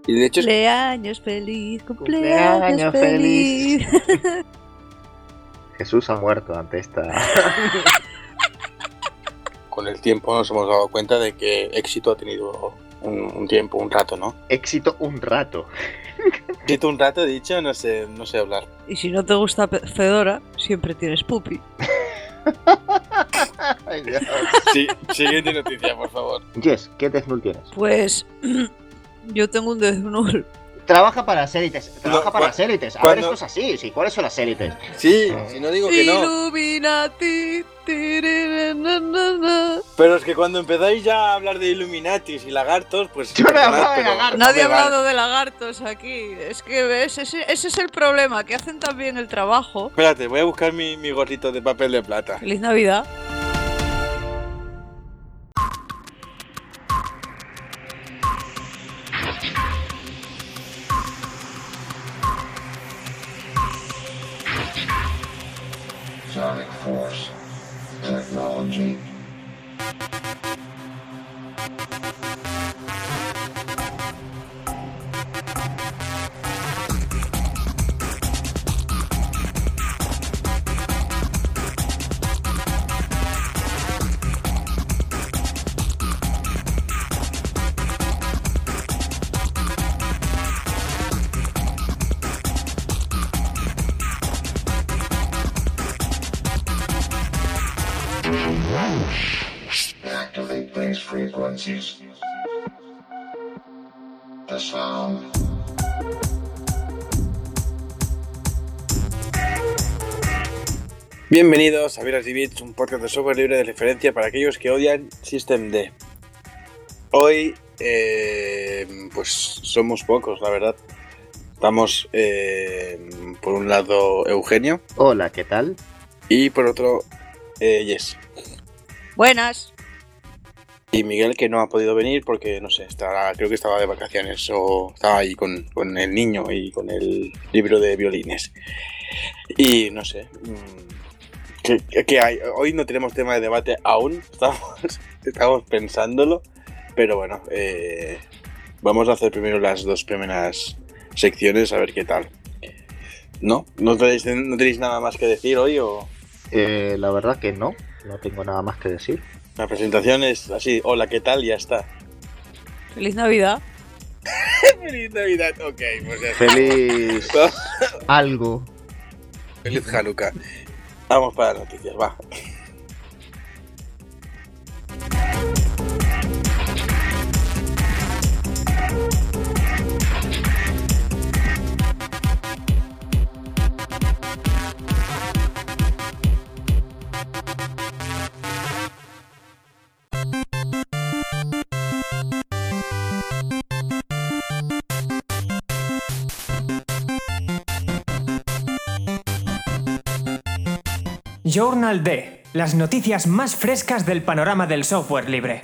Y de hecho Cumpleaños feliz, cumpleaños feliz. Jesús ha muerto ante esta... con el tiempo nos hemos dado cuenta de que éxito ha tenido un tiempo, un rato, ¿no? Éxito un rato. Éxito un rato, he dicho, no sé hablar. Y si no te gusta Fedora, siempre tienes Puppy. Ay, Dios. Sí, siguiente noticia, por favor. Jess, ¿qué Death Note tienes? Pues yo tengo un Death Note. Trabaja para las élites. Trabaja No, para las élites. A cuando- ver, esto es así. Sí, ¿cuáles son las élites? Sí, si no digo que no. Illuminati. Tiriririririririr. Pero es que cuando empezáis ya a hablar de Illuminatis y lagartos, pues... Yo no he perdonad, hablado de pero lagartos. Nadie ha me vale. hablado de lagartos aquí. Es que ves, ese es el problema, que hacen tan bien el trabajo. Espérate, voy a buscar mi gorrito de papel de plata. Feliz Navidad. Sonic Force Technology. Activate these frequencies. The sound. Bienvenidos a Viras y Bits, un podcast de software libre de referencia para aquellos que odian Systemd. Hoy, pues somos pocos, la verdad. Estamos, por un lado, Eugenio Hola, ¿qué tal? y por otro, Jess. Buenas. Y Miguel, que no ha podido venir porque, no sé, creo que estaba de vacaciones o estaba ahí con el niño y con el libro de violines. Y no sé, ¿qué hay? Hoy no tenemos tema de debate aún, estamos pensándolo, pero bueno, vamos a hacer primero las dos primeras secciones a ver qué tal. ¿No? ¿No tenéis nada más que decir hoy o...? La verdad que no tengo nada más que decir. La presentación es así, hola, ¿qué tal? Ya está. Feliz Navidad. Feliz Navidad, ok, pues ya está. Feliz algo. Feliz Hanukkah. Vamos para las noticias, va. Journal D, las noticias más frescas del panorama del software libre.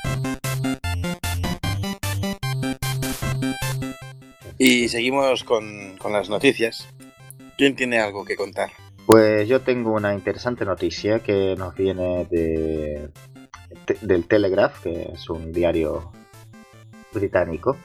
Y seguimos con las noticias. ¿Quién tiene algo que contar? Pues yo tengo una interesante noticia que nos viene del Telegraph, que es un diario británico.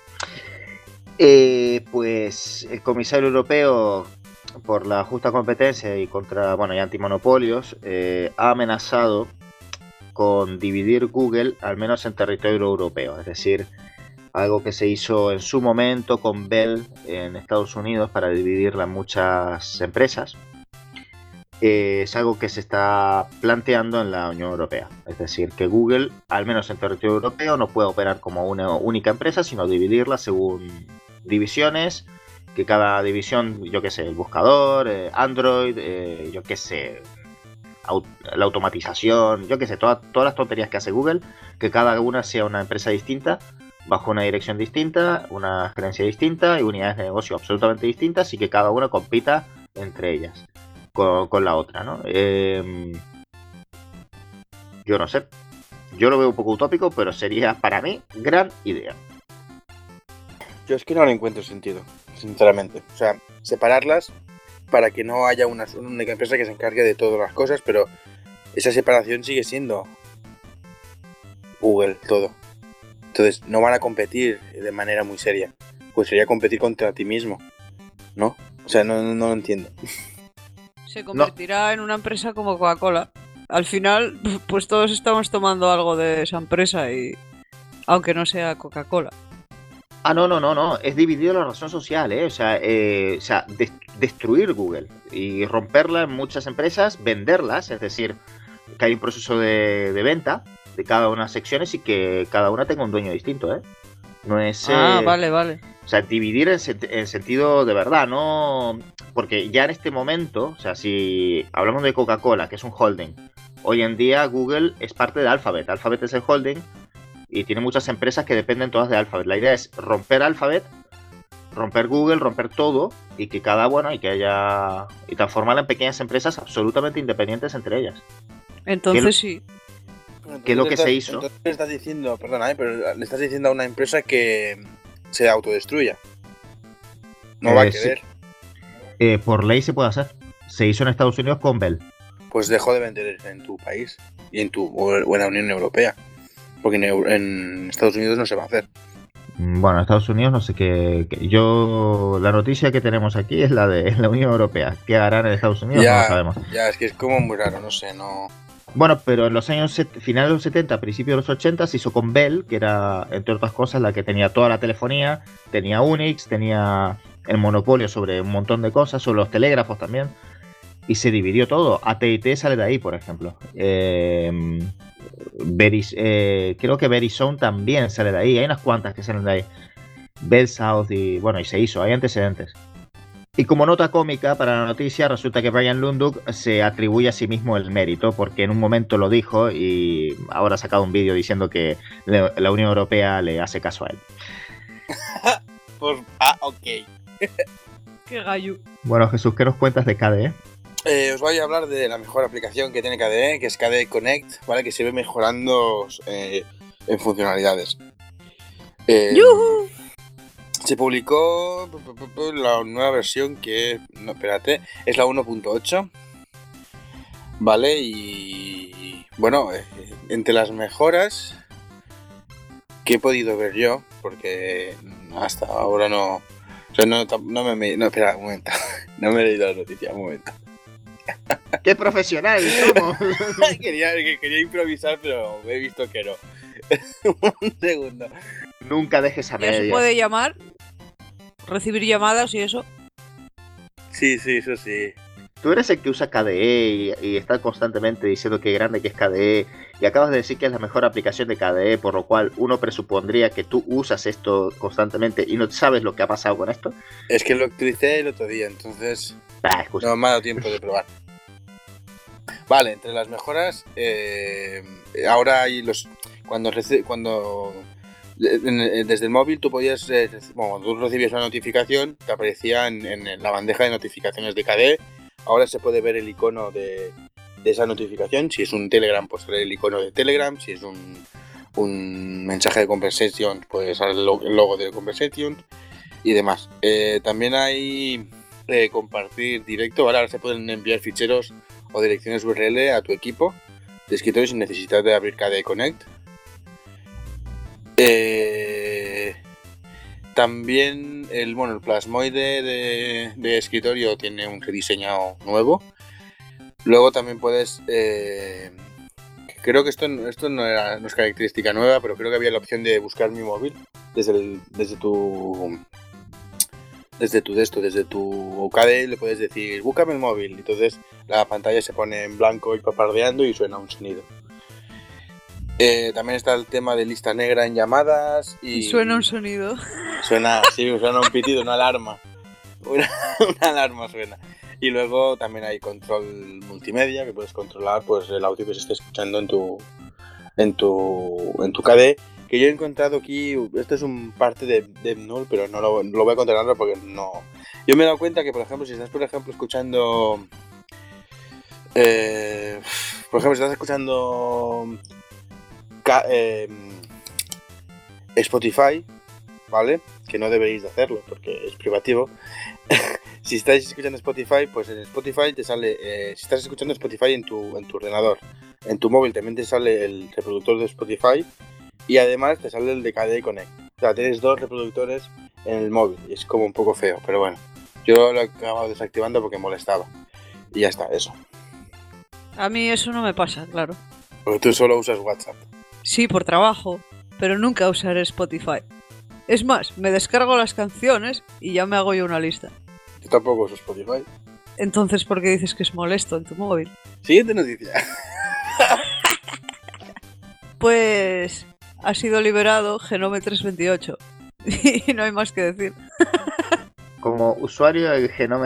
Pues el comisario europeo por la justa competencia y contra, y antimonopolios ha amenazado con dividir Google, al menos en territorio europeo. Es decir, algo que se hizo en su momento con Bell en Estados Unidos para dividirla en muchas empresas. Es algo que se está planteando en la Unión Europea. Es decir, que Google, al menos en territorio europeo, no puede operar como una única empresa, sino dividirla según divisiones, que cada división, yo qué sé, el buscador, Android, yo qué sé, la automatización, yo qué sé, todas las tonterías que hace Google, que cada una sea una empresa distinta, bajo una dirección distinta, una gerencia distinta y unidades de negocio absolutamente distintas, y que cada una compita entre ellas con la otra, ¿no? Yo no sé, yo lo veo un poco utópico, pero sería para mí gran idea. Yo es que no le encuentro sentido, sinceramente. O sea, separarlas para que no haya una única empresa que se encargue de todas las cosas, pero esa separación sigue siendo Google todo. Entonces no van a competir de manera muy seria. pues sería competir contra ti mismo, ¿no? O sea, no lo entiendo. Se convertirá en una empresa como Coca-Cola. Al final, pues todos estamos tomando algo de esa empresa y aunque no sea Coca-Cola. Ah, no. Es dividido la razón social, ¿eh? O sea, destruir Google y romperla en muchas empresas, venderlas, es decir, que hay un proceso de venta de cada una de las secciones y que cada una tenga un dueño distinto, ¿eh? No es... Vale. O sea, dividir en sentido de verdad, no... Porque ya en este momento, o sea, si hablamos de Coca-Cola, que es un holding, hoy en día Google es parte de Alphabet. Alphabet es el holding y tiene muchas empresas que dependen todas de Alphabet. La idea es romper Alphabet, romper Google, romper todo y que cada y que haya... y transformarla en pequeñas empresas absolutamente independientes entre ellas. Entonces sí. ¿Qué es lo que se hizo? Entonces le estás diciendo, perdona, pero le estás diciendo a una empresa que se autodestruya. No va a querer. Sí. Por ley se puede hacer. Se hizo en Estados Unidos con Bell. Pues dejó de vender en tu país y o en la Unión Europea. Porque en Estados Unidos no se va a hacer. Bueno, en Estados Unidos no sé qué. La noticia que tenemos aquí es la de la Unión Europea. ¿Qué harán en Estados Unidos? No lo sabemos. Ya, es que es como muy raro, no sé, no... Bueno, pero en los años finales de los 70, principios de los 80 se hizo con Bell, que era, entre otras cosas, la que tenía toda la telefonía, tenía Unix, tenía el monopolio sobre un montón de cosas, sobre los telégrafos también, y se dividió todo. AT&T sale de ahí, por ejemplo. Creo que Verizon también sale de ahí, hay unas cuantas que salen de ahí. Bell South y se hizo, hay antecedentes. Y como nota cómica para la noticia, resulta que Brian Lunduk se atribuye a sí mismo el mérito, porque en un momento lo dijo y ahora ha sacado un vídeo diciendo que la Unión Europea le hace caso a él. Ok. Qué gallo. Bueno, Jesús, ¿qué nos cuentas de KDE? Os voy a hablar de la mejor aplicación que tiene KDE, que es KDE Connect, ¿vale? Que se ve mejorando en funcionalidades. ¡Yuhu! Se publicó la nueva versión que... No, espérate. Es la 1.8. ¿Vale? Y... Bueno, entre las mejoras que he podido ver yo, porque hasta ahora no... O sea, no, espera, un momento. No me he leído la noticia, un momento. ¡Qué profesional somos! quería improvisar, pero he visto que no. Un segundo. Nunca dejes a ¿Ya se medias. puede llamar? ¿Recibir llamadas y eso? Sí, eso sí. Tú eres el que usa KDE y está constantemente diciendo qué grande que es KDE y acabas de decir que es la mejor aplicación de KDE, por lo cual uno presupondría que tú usas esto constantemente y no sabes lo que ha pasado con esto. Es que lo utilicé el otro día, entonces Excusa. no me ha dado tiempo de probar. Vale, entre las mejoras, ahora hay cuando desde el móvil tú podías, cuando tú recibías una notificación, te aparecía en la bandeja de notificaciones de KDE. Ahora se puede ver el icono de esa notificación. Si es un Telegram, pues sale el icono de Telegram. Si es un mensaje de Conversation, pues sale el logo de Conversation y demás. También hay compartir directo. Ahora se pueden enviar ficheros o direcciones URL a tu equipo de escritorio sin necesidad de abrir KDE Connect. También el plasmoide de escritorio tiene un rediseñado nuevo. Luego también puedes... creo que esto no es característica nueva, pero creo que había la opción de buscar mi móvil desde tu KDE. Le puedes decir, búscame el móvil. Entonces la pantalla se pone en blanco y papardeando y suena un sonido. También está el tema de lista negra en llamadas y suena un sonido. Suena un pitido, una alarma. Una alarma suena. Y luego también hay control multimedia, que puedes controlar pues el audio que se esté escuchando en tu KDE. Que yo he encontrado aquí, esto es un parte de DevNull, pero no lo voy a controlar porque no. Yo me he dado cuenta que, por ejemplo, si estás escuchando Spotify, ¿vale? Que no deberéis de hacerlo porque es privativo. Si estáis escuchando Spotify, pues en Spotify te sale, si estás escuchando Spotify en tu ordenador, en tu móvil también te sale el reproductor de Spotify y además te sale el de KDE Connect. O sea, tienes dos reproductores en el móvil y es como un poco feo, pero bueno. Yo lo he acabado desactivando porque molestaba. Y ya está, eso. A mí eso no me pasa, claro. Porque tú solo usas WhatsApp. Sí, por trabajo, pero nunca usaré Spotify. Es más, me descargo las canciones y ya me hago yo una lista. Yo tampoco uso Spotify. Entonces, ¿por qué dices que es molesto en tu móvil? Siguiente noticia. Pues ha sido liberado Genome 328 y no hay más que decir. Como usuario del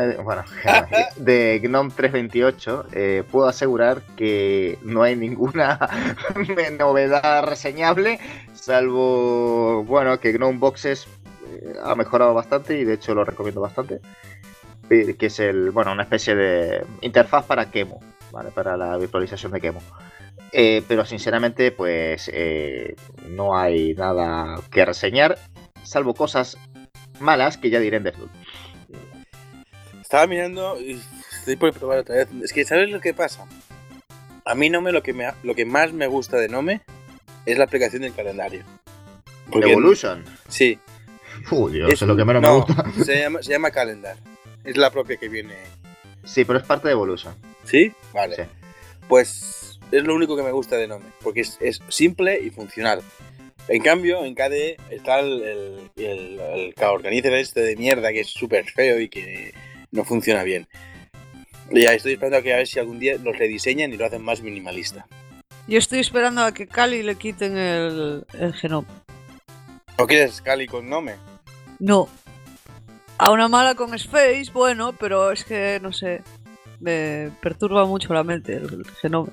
de GNOME 328, puedo asegurar que no hay ninguna novedad reseñable, salvo, bueno, que GNOME Boxes ha mejorado bastante y de hecho lo recomiendo bastante, que es una especie de interfaz para QEMU, ¿vale? Para la virtualización de QEMU. Pero sinceramente, pues no hay nada que reseñar, salvo cosas malas que ya diré en Deathloop. Estaba mirando y estoy por probar otra vez. Es que, ¿sabes lo que pasa? A mí Nome lo que más me gusta de Nome es la aplicación del calendario. Porque ¿Evolution? Sí. Dios, es lo que menos me gusta. Se llama Calendar. Es la propia que viene. Sí, pero es parte de Evolution. ¿Sí? Vale. Sí. Pues es lo único que me gusta de Nome, porque es simple y funcional. En cambio, en KDE está el organizer este de mierda que es súper feo y que no funciona bien. Y ya estoy esperando a ver si algún día lo rediseñan y lo hacen más minimalista. Yo estoy esperando a que Kali le quiten el Genome. ¿No quieres Kali con Nome? No. A una mala con Space, bueno, pero es que, no sé, me perturba mucho la mente el Genome.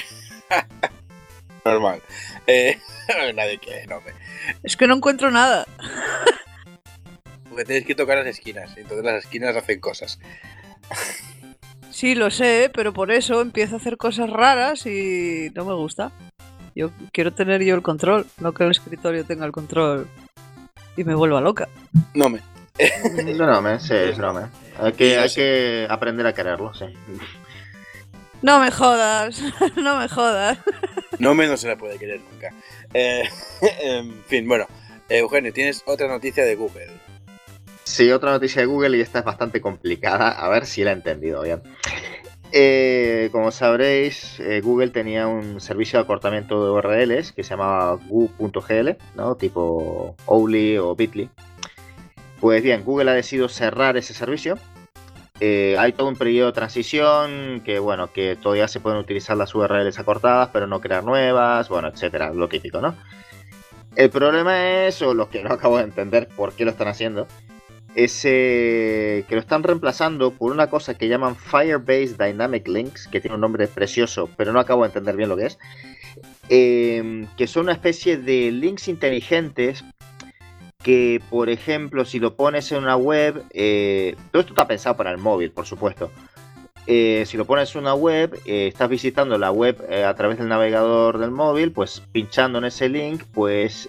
Normal. Nadie quiere Nome. Es que no encuentro nada. Porque tienes que tocar las esquinas, entonces las esquinas hacen cosas. Sí, lo sé, pero por eso empiezo a hacer cosas raras y no me gusta. Yo quiero tener yo el control, no que el escritorio tenga el control y me vuelva loca. Nome. Nome, sí, es Nome. Hay que aprender a quererlo, sí. No me jodas, no me jodas. Nome no se la puede querer nunca. En fin, bueno. Eugenio, tienes otra noticia de Google. Sí, otra noticia de Google y esta es bastante complicada. A ver si la he entendido bien. Como sabréis, Google tenía un servicio de acortamiento de URLs que se llamaba goo.gl, ¿no? Tipo Owly o Bitly. Pues bien, Google ha decidido cerrar ese servicio. Hay todo un periodo de transición que, bueno, que todavía se pueden utilizar las URLs acortadas, pero no crear nuevas, bueno, etcétera, lo típico, ¿no? El problema es, o lo que no acabo de entender por qué lo están haciendo, es que lo están reemplazando por una cosa que llaman Firebase Dynamic Links, que tiene un nombre precioso, pero no acabo de entender bien lo que es, que son una especie de links inteligentes que, por ejemplo, si lo pones en una web, todo esto está pensado para el móvil, por supuesto. Si lo pones en una web, estás visitando la web a través del navegador del móvil, pues pinchando en ese link, pues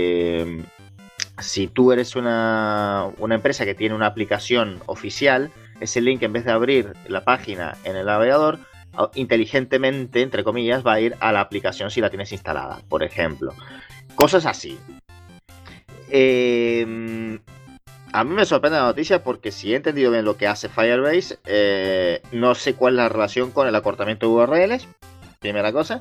si tú eres una empresa que tiene una aplicación oficial, ese link, en vez de abrir la página en el navegador, inteligentemente, entre comillas, va a ir a la aplicación si la tienes instalada, por ejemplo. Cosas así. A mí me sorprende la noticia porque si he entendido bien lo que hace Firebase, no sé cuál es la relación con el acortamiento de URLs, primera cosa.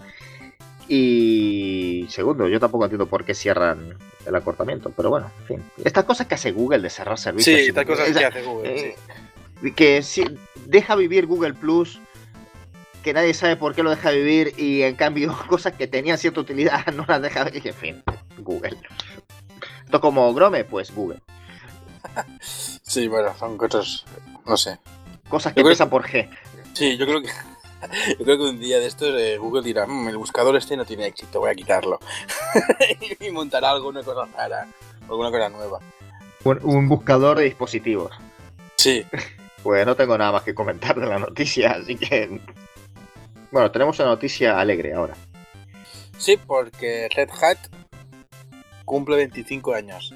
Y segundo, yo tampoco entiendo por qué cierran el acortamiento, pero bueno, en fin. Estas cosas que hace Google de cerrar servicios. Sí, estas cosas que hace Google, sí. Que si deja vivir Google Plus, que nadie sabe por qué lo deja vivir, y en cambio cosas que tenían cierta utilidad no las deja vivir, en fin, Google. Esto como Chrome, pues Google. Sí, bueno, son cosas, no sé. Cosas que empiezan por G. Sí, yo creo que un día de estos Google dirá, el buscador este no tiene éxito, voy a quitarlo. Y montará alguna cosa rara, alguna cosa nueva. Un buscador de dispositivos. Sí. Pues no tengo nada más que comentar de la noticia, así que... Bueno, tenemos una noticia alegre ahora. Sí, porque Red Hat cumple 25 años.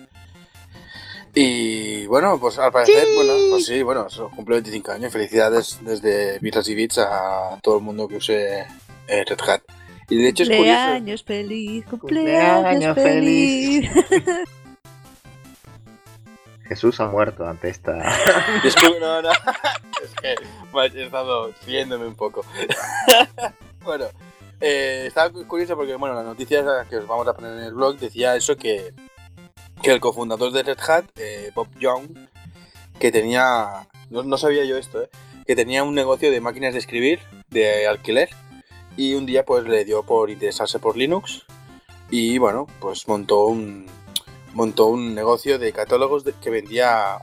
Y bueno, pues al parecer, ¡Sí! pues sí, eso cumple 25 años. Felicidades desde Birras y Bits a todo el mundo que use Red Hat. Y de hecho es curioso. Cumpleaños feliz, cumpleaños feliz. Jesús ha muerto ante esta. No. Es que he estado riéndome un poco. Bueno, estaba curioso porque, bueno, la noticia que os vamos a poner en el blog decía eso que el cofundador de Red Hat, Bob Young, que tenía, no sabía yo esto, que tenía un negocio de máquinas de escribir, de alquiler, y un día pues le dio por interesarse por Linux y bueno, pues montó un negocio de catálogos que vendía,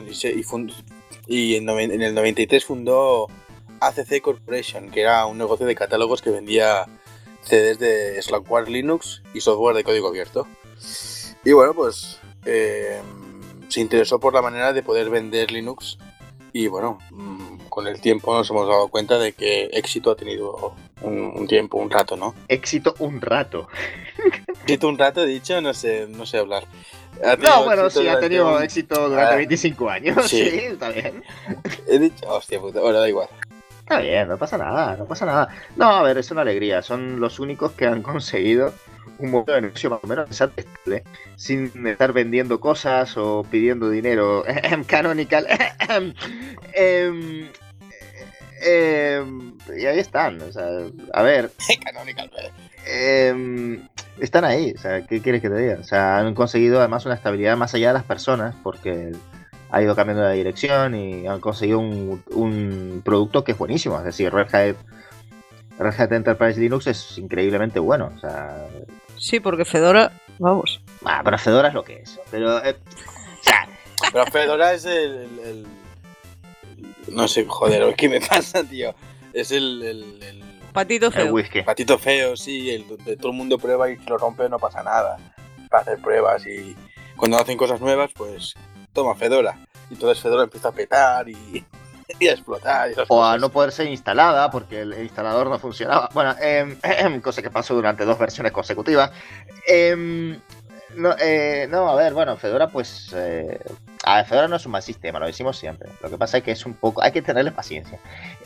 y en el 93 fundó ACC Corporation, que era un negocio de catálogos que vendía CDs de Slackware Linux y software de código abierto. Y bueno, pues se interesó por la manera de poder vender Linux y bueno, con el tiempo nos hemos dado cuenta de que éxito ha tenido un rato, ¿no? Éxito un rato. Éxito un rato, he dicho, no sé hablar. No, bueno, sí, ha tenido éxito durante 25 años, sí, está bien. He dicho, hostia puta, bueno, da igual. Está bien, no pasa nada. No, a ver, es una alegría, son los únicos que han conseguido un modelo de negocio más o menos estable, sin estar vendiendo cosas o pidiendo dinero. Canonical. Y ahí están, o sea, a ver. Canonical. Están ahí, o sea, ¿qué quieres que te diga? O sea, han conseguido además una estabilidad más allá de las personas, porque ha ido cambiando la dirección y han conseguido un producto que es buenísimo. Es decir, Red Hat Enterprise Linux es increíblemente bueno, o sea. Sí, porque Fedora, vamos. Pero Fedora es lo que es. Pero, pero Fedora es no sé, joder, ¿qué me pasa, tío? Es el Patito feo. El whisky. Patito feo, sí, el donde todo el mundo prueba y si lo rompe no pasa nada. Para hacer pruebas y cuando hacen cosas nuevas, pues toma Fedora. Y entonces Fedora empieza a petar y a explotar. O a no poder ser instalada porque el instalador no funcionaba. Bueno, cosa que pasó durante 2 versiones consecutivas. No, a ver, bueno, Fedora pues... a ver, Fedora no es un mal sistema, lo decimos siempre. Lo que pasa es que es un poco... Hay que tenerle paciencia.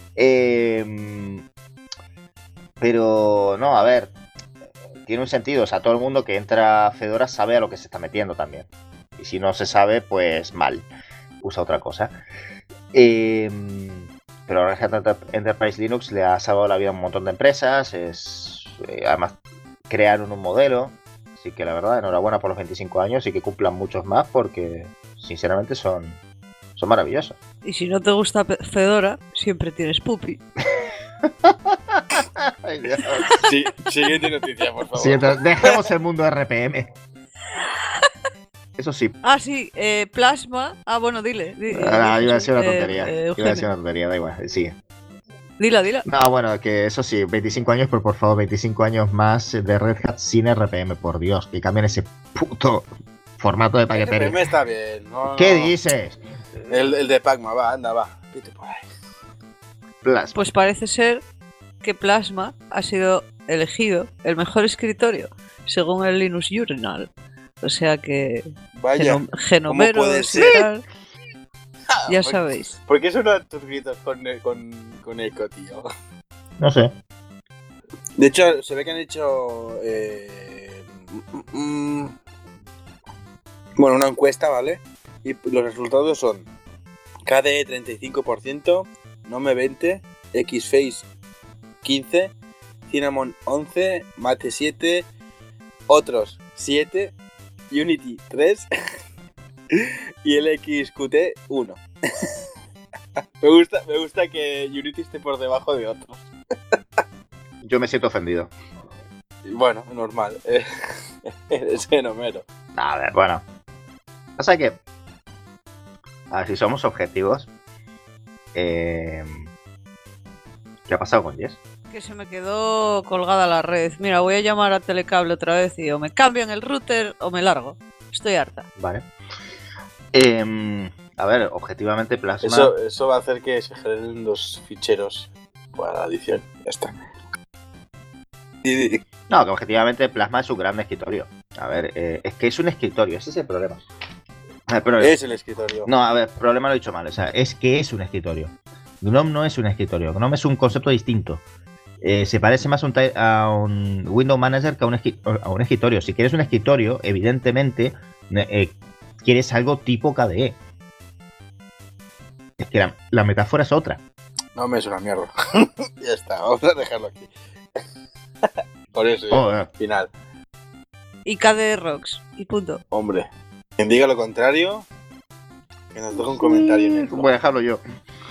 Pero, no, a ver, tiene un sentido. O sea, todo el mundo que entra a Fedora sabe a lo que se está metiendo también. Y si no se sabe, pues mal. Usa otra cosa. Pero Red Hat Enterprise Linux le ha salvado la vida a un montón de empresas. Además, crearon un modelo. Así que la verdad, enhorabuena por los 25 años y que cumplan muchos más porque, sinceramente, son maravillosos. Y si no te gusta Fedora, siempre tienes Puppy. Ay, Dios. Sí, siguiente noticia, por favor. Sí, dejemos el mundo RPM. Eso sí. Ah, sí, Plasma. Ah, bueno, dile. Iba a decir una tontería. Iba a decir una tontería, da igual, sigue. Dila. No, bueno, que eso sí, 25 años, pero por favor, 25 años más de Red Hat sin RPM, por Dios, que cambien ese puto formato de paquetería. RPM está bien, ¿no? ¿Qué dices? El de Pacma, va, vete por ahí. Plasma. Pues parece ser que Plasma ha sido elegido el mejor escritorio, según el Linux Journal. O sea que... Vaya, genomeros ¿cómo puede y ser? tal. Ya sabéis. ¿Por qué son tus gritos con eco, tío? No sé. De hecho, se ve que han hecho bueno, una encuesta, ¿vale? Y los resultados son KDE 35%, Nome 20%, Xface 15%, Cinnamon 11%, Mate 7%, otros 7%, Unity 3% y el XQT 1%. me gusta que Unity esté por debajo de otros. Yo me siento ofendido. Bueno, normal. Eres genomero. A ver, bueno. Pasa que... A ver, si somos objetivos... ¿Qué ha pasado con Jess? Que se me quedó colgada la red. Mira, voy a llamar a Telecable otra vez y o me cambian el router o me largo. Estoy harta. Vale. A ver, objetivamente Plasma... Eso va a hacer que se generen 2 ficheros para la edición. Ya está. No, que objetivamente Plasma es un gran escritorio. A ver, es que es un escritorio, ese es el problema. Es el escritorio. No, a ver, problema lo he dicho mal. O sea, es que es un escritorio. GNOME no es un escritorio. GNOME es un concepto distinto. Se parece más a un Window Manager que a un escritorio. Si quieres un escritorio, evidentemente quieres algo tipo KDE. Es que la metáfora es otra. No me es una mierda. Ya está, vamos a dejarlo aquí. Por eso, final. Y KDE Rocks. Y punto. Hombre, quien diga lo contrario, que nos deje un comentario en el blog. Voy a dejarlo yo.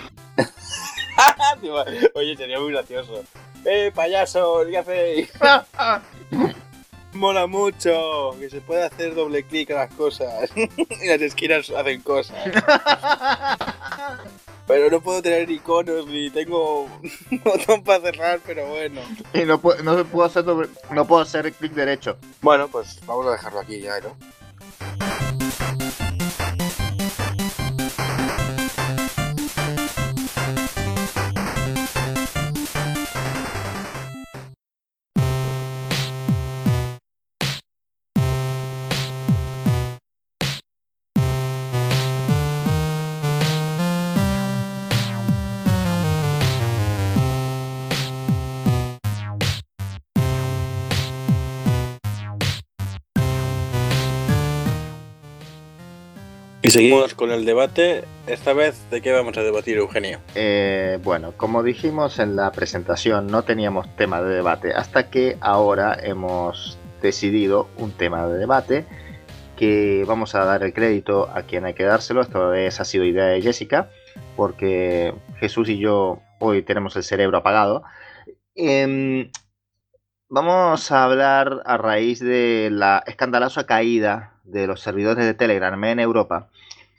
Oye, sería muy gracioso. Payaso! ¿Qué hacéis? Mola mucho, que se puede hacer doble clic a las cosas. Y las esquinas hacen cosas. Pero no puedo tener iconos ni tengo un botón para cerrar, pero bueno. Y no puedo hacer clic derecho. Bueno, pues vamos a dejarlo aquí ya, ¿no? Y seguimos con el debate. Esta vez, ¿de qué vamos a debatir, Eugenio? Bueno, como dijimos en la presentación, no teníamos tema de debate hasta que ahora hemos decidido un tema de debate que vamos a dar el crédito a quien hay que dárselo. Esta vez ha sido idea de Jessica, porque Jesús y yo hoy tenemos el cerebro apagado. Vamos a hablar a raíz de la escandalosa caída de los servidores de Telegram en Europa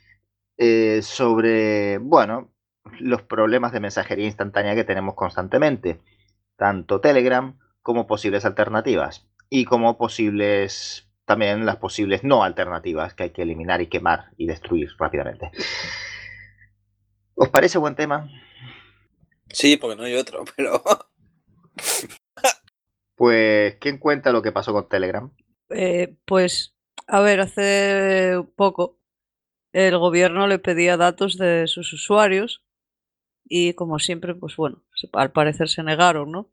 sobre, bueno, los problemas de mensajería instantánea que tenemos constantemente, tanto Telegram como posibles alternativas y como también las posibles no alternativas que hay que eliminar y quemar y destruir rápidamente. ¿Os parece buen tema? Sí, porque no hay otro, pero... Pues, ¿quién cuenta lo que pasó con Telegram? Pues, a ver, hace poco el gobierno le pedía datos de sus usuarios y como siempre, pues bueno, al parecer se negaron, ¿no?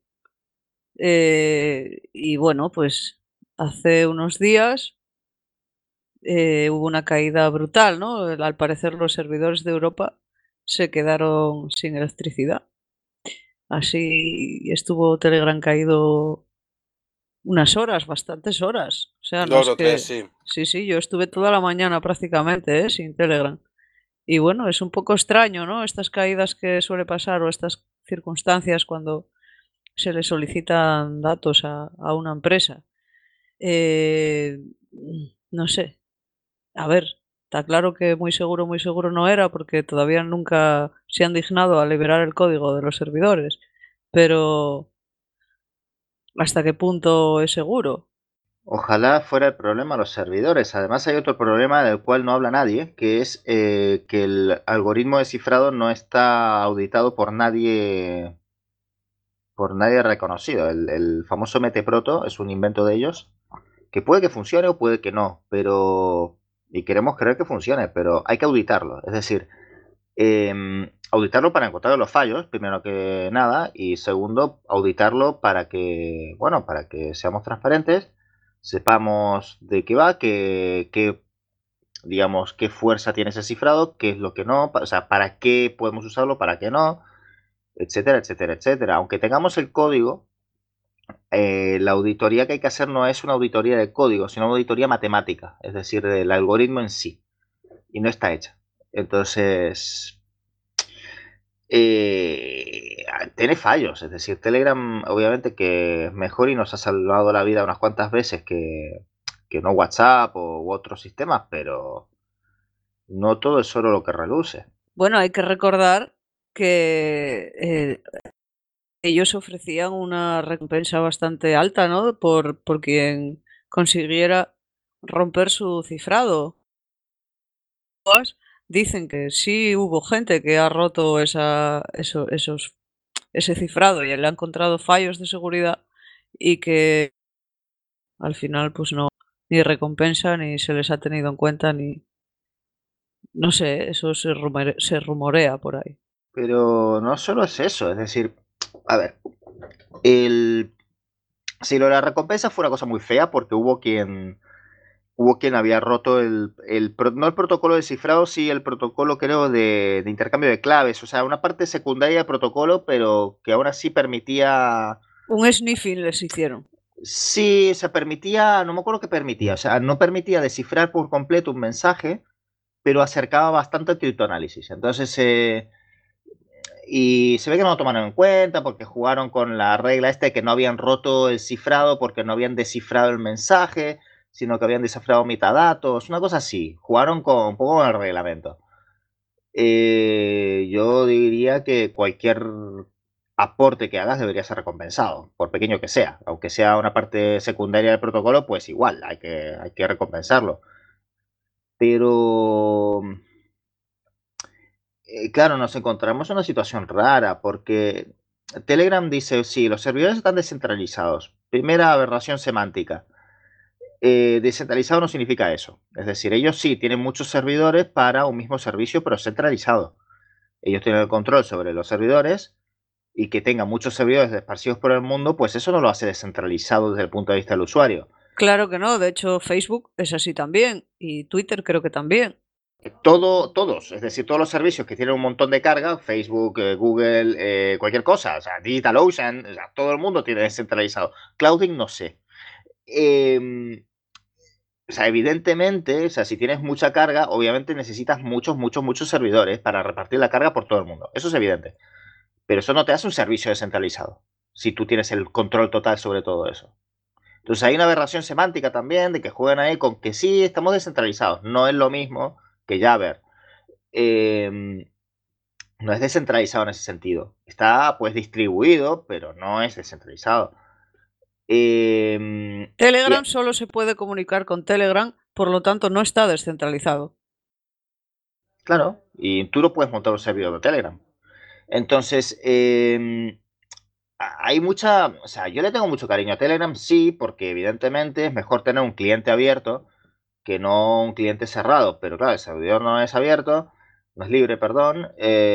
Y bueno, pues hace unos días hubo una caída brutal, ¿no? Al parecer los servidores de Europa se quedaron sin electricidad. Así estuvo Telegram caído unas horas, bastantes horas. O sea, no 2 es o que... 3, sí. Sí, yo estuve toda la mañana prácticamente, sin Telegram. Y bueno, es un poco extraño, ¿no? Estas caídas que suele pasar o estas circunstancias cuando se le solicitan datos a una empresa. Eh, no sé. A ver, está claro que muy seguro no era porque todavía nunca se han dignado a liberar el código de los servidores. Pero ¿hasta qué punto es seguro? Ojalá fuera el problema los servidores. Además hay otro problema del cual no habla nadie, que es que el algoritmo de cifrado no está auditado por nadie reconocido. El famoso Metaproto es un invento de ellos, que puede que funcione o puede que no, pero... Y queremos creer que funcione, pero hay que auditarlo. Es decir, auditarlo para encontrar los fallos, primero que nada, y segundo, auditarlo para que, bueno, para que seamos transparentes, sepamos de qué va, digamos, qué fuerza tiene ese cifrado, qué es lo que no, o sea, para qué podemos usarlo, para qué no, etcétera, etcétera, etcétera. Aunque tengamos el código, la auditoría que hay que hacer no es una auditoría de código, sino una auditoría matemática, es decir, del algoritmo en sí, y no está hecha. Entonces, tiene fallos, es decir, Telegram obviamente que es mejor y nos ha salvado la vida unas cuantas veces que no WhatsApp u otros sistemas, pero no todo es solo lo que reluce. Bueno, hay que recordar que ellos ofrecían una recompensa bastante alta, ¿no? Por quien consiguiera romper su cifrado. Dicen que sí hubo gente que ha roto ese cifrado y le ha encontrado fallos de seguridad y que al final pues no, ni recompensa ni se les ha tenido en cuenta ni... No sé, eso se rumorea por ahí. Pero no solo es eso, es decir, a ver, si lo de la recompensa fue una cosa muy fea porque hubo quien hubo quien había roto no el protocolo de cifrado, sí el protocolo, creo, de intercambio de claves. O sea, una parte secundaria del protocolo, pero que aún así permitía. Un sniffing les hicieron. Sí, se permitía, no me acuerdo qué permitía, o sea, no permitía descifrar por completo un mensaje, pero acercaba bastante el criptoanálisis. Entonces, y se ve que no lo tomaron en cuenta porque jugaron con la regla esta de que no habían roto el cifrado porque no habían descifrado el mensaje, sino que habían descifrado metadatos, una cosa así. Jugaron con un poco con el reglamento. Yo diría que cualquier aporte que hagas debería ser recompensado, por pequeño que sea. Aunque sea una parte secundaria del protocolo, pues igual, hay que recompensarlo. Pero, claro, nos encontramos en una situación rara porque Telegram dice, sí, los servidores están descentralizados. Primera aberración semántica. Descentralizado no significa eso. Es decir, ellos sí tienen muchos servidores para un mismo servicio, pero centralizado. Ellos tienen el control sobre los servidores y que tengan muchos servidores esparcidos por el mundo, pues eso no lo hace descentralizado desde el punto de vista del usuario. Claro que no, de hecho Facebook es así también y Twitter creo que también. Todos, es decir, todos los servicios que tienen un montón de carga, Facebook, Google, cualquier cosa, o sea, DigitalOcean, o sea, todo el mundo tiene descentralizado. Clouding no sé. O sea, evidentemente, o sea, si tienes mucha carga, obviamente necesitas muchos servidores para repartir la carga por todo el mundo. Eso es evidente. Pero eso no te hace un servicio descentralizado, si tú tienes el control total sobre todo eso. Entonces hay una aberración semántica también de que juegan ahí con que sí, estamos descentralizados. No es lo mismo que Jabber. No es descentralizado en ese sentido. Está pues distribuido, pero no es descentralizado. Eh, y, Telegram solo se puede comunicar con Telegram, por lo tanto no está descentralizado. claro, y tú no puedes montar un servidor de Telegram. Entonces, hay mucha, o sea, yo le tengo mucho cariño a Telegram, sí, porque evidentemente es mejor tener un cliente abierto que no un cliente cerrado, pero claro, el servidor no es abierto, no es libre, perdón,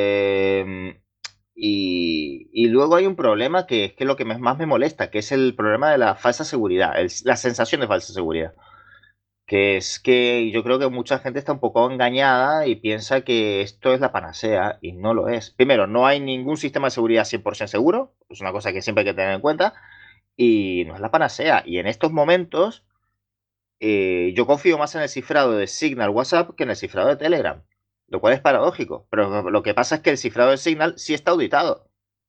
y luego hay un problema que es que lo que más me molesta, que es el problema de la falsa seguridad, la sensación de falsa seguridad, que es que yo creo que mucha gente está un poco engañada y piensa que esto es la panacea y no lo es. Primero, no hay ningún sistema de seguridad 100% seguro, es una cosa que siempre hay que tener en cuenta, y no es la panacea. Y en estos momentos, yo confío más en el cifrado de Signal WhatsApp que en el cifrado de Telegram, lo cual es paradójico. Pero lo que pasa es que el cifrado de Signal sí está auditado.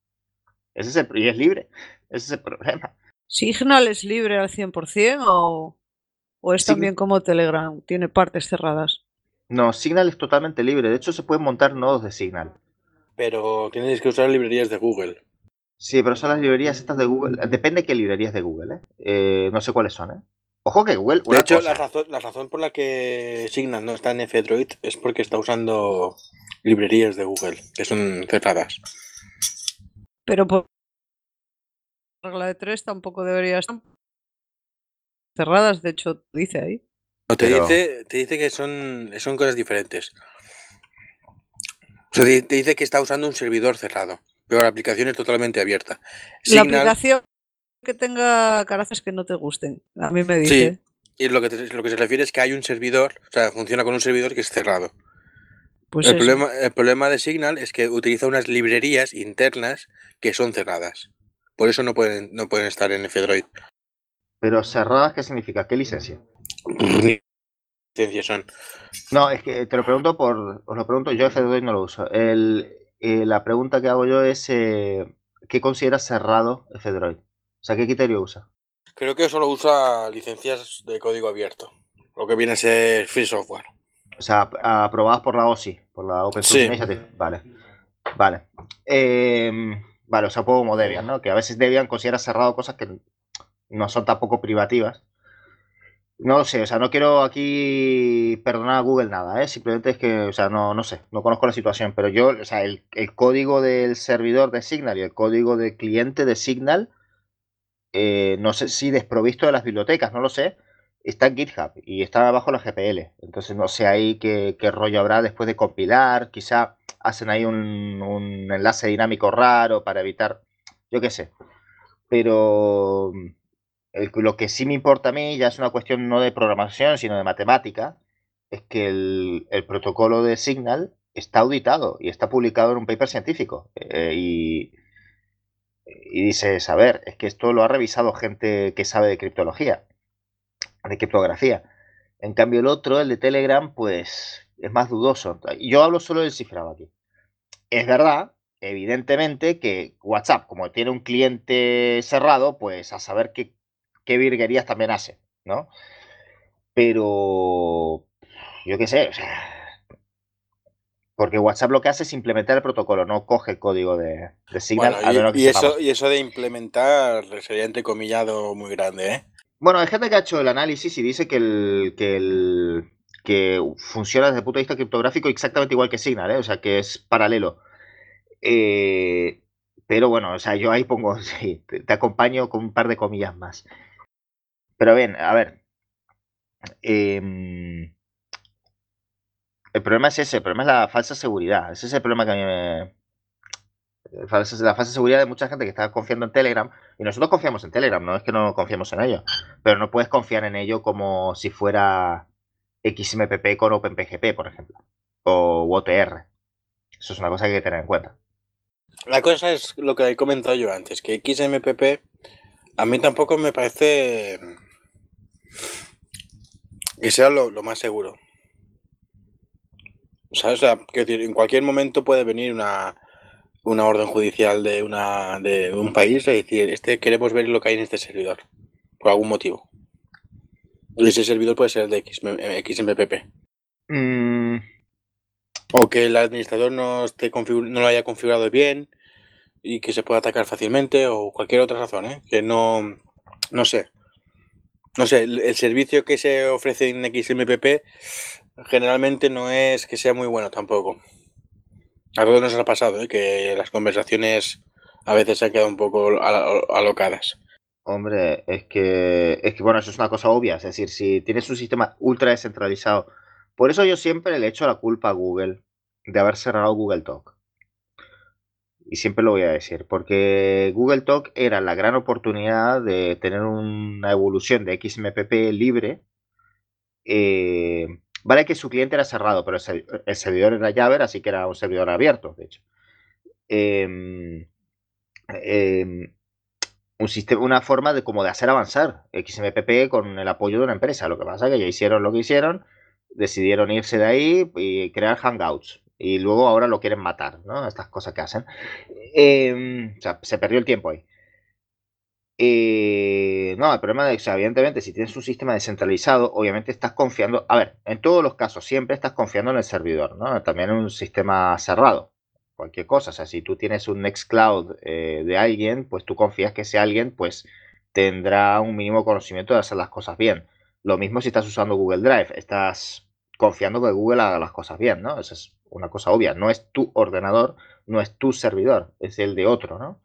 Y es libre. Ese es el problema. ¿Signal es libre al 100% o es Sign- también como Telegram? Tiene partes cerradas. no, Signal es totalmente libre. De hecho, se pueden montar nodos de Signal. Pero tienes que usar librerías de Google. Sí, pero son las librerías estas de Google. Depende qué librerías de Google, ¿eh? No sé cuáles son, ¿eh? Ojo que Google, De una hecho, la cosa. razón, la razón por la que Signal no está en F-Droid es porque está usando librerías de Google, que son cerradas. Pero por regla de 3 tampoco debería estar cerradas, de hecho dice ahí. No, Pero, te dice que son cosas diferentes. O sea, te dice que está usando un servidor cerrado, pero la aplicación es totalmente abierta. La Signal, aplicación que tenga caracteres que no te gusten, a mí me sí, dice. y lo que se refiere es que hay un servidor, o sea, funciona con un servidor que es cerrado. Pues eso. El problema de Signal es que utiliza unas librerías internas que son cerradas. Por eso no pueden estar en F-Droid. pero cerradas, ¿qué significa? ¿Qué licencia? Ni licencias son. No, es que te lo pregunto os lo pregunto, yo F2 no lo uso. La pregunta que hago yo es, ¿qué consideras cerrado F-Droid? O sea, ¿qué criterio usa? Creo que solo usa licencias de código abierto, lo que viene a ser free software. O sea, aprobadas por la OSI, por la Open Source Sí, Initiative. Vale, vale. Vale, o sea, un poco como Debian, ¿no? Que a veces Debian considera cerrado cosas que no son tampoco privativas. No lo sé, o sea, no quiero aquí perdonar a Google nada, ¿eh? Simplemente es que, o sea, no sé, no conozco la situación, pero yo, o sea, el código del servidor de Signal y el código de cliente de Signal, no sé si desprovisto de las bibliotecas, no lo sé, está en GitHub y está bajo la GPL. Entonces no sé ahí qué rollo habrá después de compilar, quizá hacen ahí un enlace dinámico raro para evitar, yo qué sé, pero Lo que sí me importa a mí ya es una cuestión no de programación, sino de matemática, es que el protocolo de Signal está auditado y está publicado en un paper científico. Y dices, a ver, es que esto lo ha revisado gente que sabe de criptología, de criptografía. En cambio, el otro, el de Telegram, pues es más dudoso. Yo hablo solo del cifrado aquí. Es verdad, evidentemente, que WhatsApp, como tiene un cliente cerrado, pues a saber qué virguerías también hace, ¿no? Pero yo qué sé, o sea, porque WhatsApp lo que hace es implementar el protocolo, no coge el código de Signal, Bueno, a menos que sepamos. y eso de implementar sería entrecomillado muy grande, ¿eh? Bueno, hay gente que ha hecho el análisis y dice que funciona desde el punto de vista criptográfico exactamente igual que Signal, ¿eh? O sea, que es paralelo. Eh, pero bueno, o sea, yo ahí pongo, sí, te acompaño con un par de comillas más. Pero bien, a ver. em, el problema es ese, el problema es la falsa seguridad. Ese es el problema que a mí me. La falsa seguridad de mucha gente que está confiando en Telegram. Y nosotros confiamos en Telegram, no es que no confiemos en ello. Pero no puedes confiar en ello como si fuera XMPP con OpenPGP, por ejemplo. O OTR. Eso es una cosa que hay que tener en cuenta. La cosa es lo que he comentado yo antes, que XMPP a mí tampoco me parece que sea lo más seguro. ¿Sabes? O sea, quiero decir, en cualquier momento puede venir una orden judicial de un país y decir, queremos ver lo que hay en este servidor, por algún motivo. Y ese servidor puede ser el de XMPP. Mm, O que el administrador no lo haya configurado bien y que se pueda atacar fácilmente, o cualquier otra razón, ¿eh? Que no sé. No sé, el servicio que se ofrece en XMPP generalmente no es que sea muy bueno tampoco. A todos nos ha pasado, ¿eh? Que las conversaciones a veces se han quedado un poco alocadas. Hombre, bueno, eso es una cosa obvia. Es decir, si tienes un sistema ultra descentralizado. Por eso yo siempre le echo la culpa a Google de haber cerrado Google Talk. Y siempre lo voy a decir, porque Google Talk era la gran oportunidad de tener una evolución de XMPP libre. Vale que su cliente era cerrado, pero el servidor era Jabber, así que era un servidor abierto, de hecho. Em, em, una forma de como de hacer avanzar XMPP con el apoyo de una empresa. Lo que pasa es que ya hicieron lo que hicieron, decidieron irse de ahí y crear Hangouts. Y luego ahora lo quieren matar, ¿no? Estas cosas que hacen. O sea, se perdió el tiempo ahí. No, el problema es que, evidentemente, si tienes un sistema descentralizado, obviamente estás confiando. A ver, en todos los casos, siempre estás confiando en el servidor, ¿no? También en un sistema cerrado. Cualquier cosa. O sea, si tú tienes un Nextcloud de alguien, pues tú confías que ese alguien, pues, tendrá un mínimo conocimiento de hacer las cosas bien. Lo mismo si estás usando Google Drive. Estás confiando que Google haga las cosas bien, ¿no? Esa es una cosa obvia. No es tu ordenador, no es tu servidor, es el de otro, ¿no?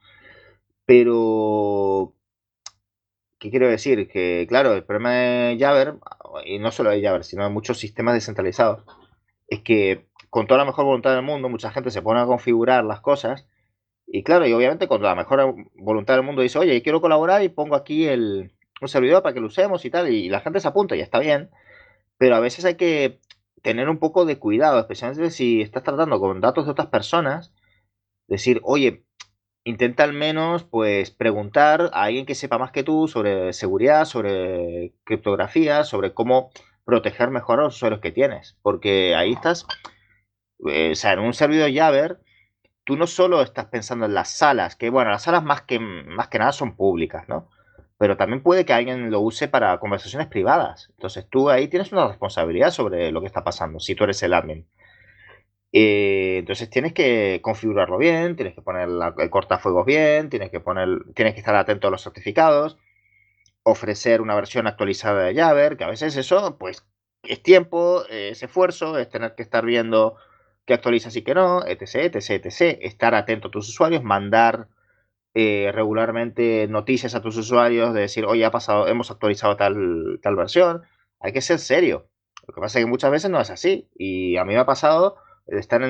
Pero ¿qué quiero decir? Que, claro, el problema de Jabber, y no solo de Jabber, sino de muchos sistemas descentralizados, es que con toda la mejor voluntad del mundo, mucha gente se pone a configurar las cosas, y claro, y obviamente con la mejor voluntad del mundo dice, oye, quiero colaborar y pongo aquí un servidor para que lo usemos y tal, y la gente se apunta y está bien, pero a veces hay que tener un poco de cuidado, especialmente si estás tratando con datos de otras personas, decir, oye, intenta al menos, pues, preguntar a alguien que sepa más que tú sobre seguridad, sobre criptografía, sobre cómo proteger mejor a los usuarios que tienes. Porque ahí estás, o sea, en un servidor Jabber, tú no solo estás pensando en las salas, que bueno, las salas más que nada son públicas, ¿no? Pero también puede que alguien lo use para conversaciones privadas. Entonces tú ahí tienes una responsabilidad sobre lo que está pasando, si tú eres el admin. Entonces tienes que configurarlo bien, tienes que poner el cortafuegos bien, tienes que estar atento a los certificados, ofrecer una versión actualizada de Jabber, que a veces eso, pues, es tiempo, es esfuerzo, es tener que estar viendo qué actualizas y qué no, etc, etc, etc. Estar atento a tus usuarios, mandar regularmente noticias a tus usuarios de decir, oye, hemos actualizado tal versión. Hay que ser serio. Lo que pasa es que muchas veces no es así. Y a mí me ha pasado estar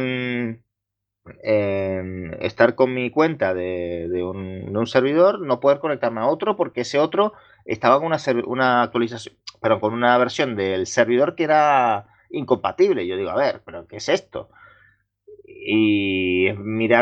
estar con mi cuenta de un servidor, no poder conectarme a otro porque ese otro estaba con una actualización, pero con una versión del servidor que era incompatible. Yo digo, a ver, ¿pero qué es esto? Y mirar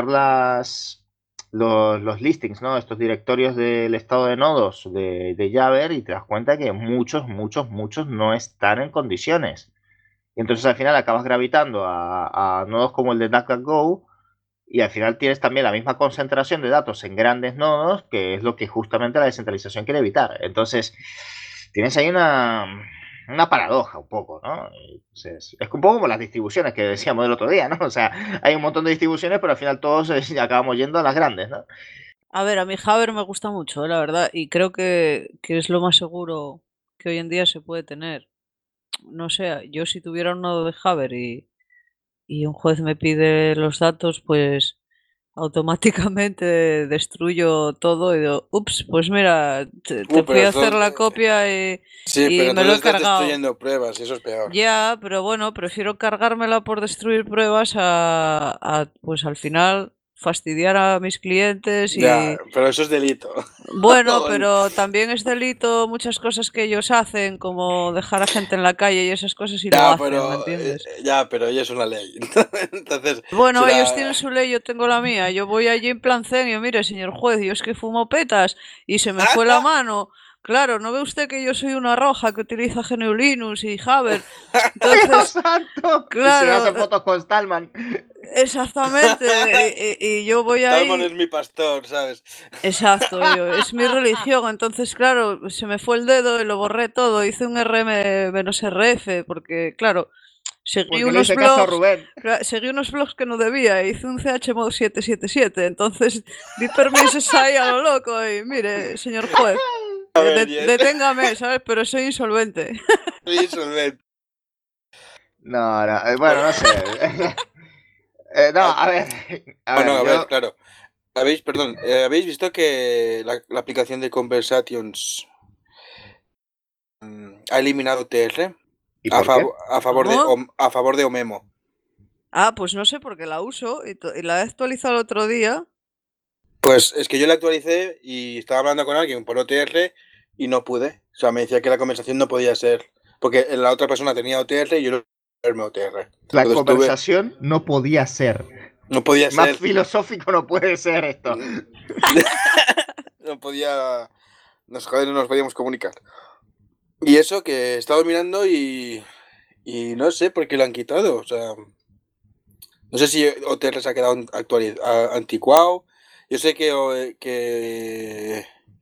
los listings, ¿no? Estos directorios del estado de nodos de Jabber y te das cuenta que muchos no están en condiciones. Y entonces al final acabas gravitando a nodos como el de DuckDuckGo y al final tienes también la misma concentración de datos en grandes nodos, que es lo que justamente la descentralización quiere evitar. Entonces tienes ahí una paradoja un poco, ¿no? Entonces, es un poco como las distribuciones que decíamos el otro día, ¿no? O sea, hay un montón de distribuciones, pero al final todos acabamos yendo a las grandes, ¿no? A ver, a mí Jabber me gusta mucho, la verdad, y creo que es lo más seguro que hoy en día se puede tener. No sé, yo si tuviera un nodo de Jabber y un juez me pide los datos, pues automáticamente destruyo todo y digo, ups, pues mira, te fui Pero a eso, hacer la copia sí, y pero me lo he entonces estás cargado. destruyendo pruebas y eso es peor. Ya, pero bueno, prefiero cargármela por destruir pruebas pues al final fastidiar a mis clientes Ya, y pero eso es delito. bueno, O el- pero también es delito muchas cosas que ellos hacen, como dejar a gente en la calle y esas cosas y lo hacen, ¿me entiendes? pero ya es una ley. Entonces, Bueno, ellos tienen será. su ley, yo tengo la mía. Yo voy allí en plan cenio, mire, señor juez, yo es que fumo petas y se me fue la mano. Claro, ¿no ve usted que yo soy una roja que utiliza GNU Linux y Jabber? ¡Dios Entonces, santo! Y se hace claro, fotos con Stallman. exactamente. Y yo voy Talmon ahí. es mi pastor, ¿sabes? Exacto, es mi religión. Entonces, claro, se me fue el dedo y lo borré todo. Hice un RM-RF porque, claro, seguí Porque le unos hice caso a blogs, Rubén. seguí unos blogs que no debía. Hice un chmod 777. Entonces, di permisos ahí a lo loco y mire, señor juez, A ver, Jen. deténgame, ¿sabes? Pero soy insolvente. Soy insolvente. No, no, bueno, no sé. No, Ah, a ver, bueno, a ver, yo... claro. ¿Habéis visto que la aplicación de Conversations ha eliminado TR ¿Y por qué? ¿Cómo? a favor de Omemo? Ah, pues no sé por qué la uso y la he actualizado el otro día. Pues es que yo la actualicé y estaba hablando con alguien por OTR y no pude. O sea, me decía que la conversación no podía ser. Porque la otra persona tenía OTR y yo no tenía OTR. La Entonces tuve. conversación no podía ser. No podía Más ser. filosófico no puede ser esto. No podía. No nos podíamos comunicar. Y eso que he estado mirando y no sé por qué lo han quitado. O sea, no sé si OTR se ha quedado anticuado. Yo sé que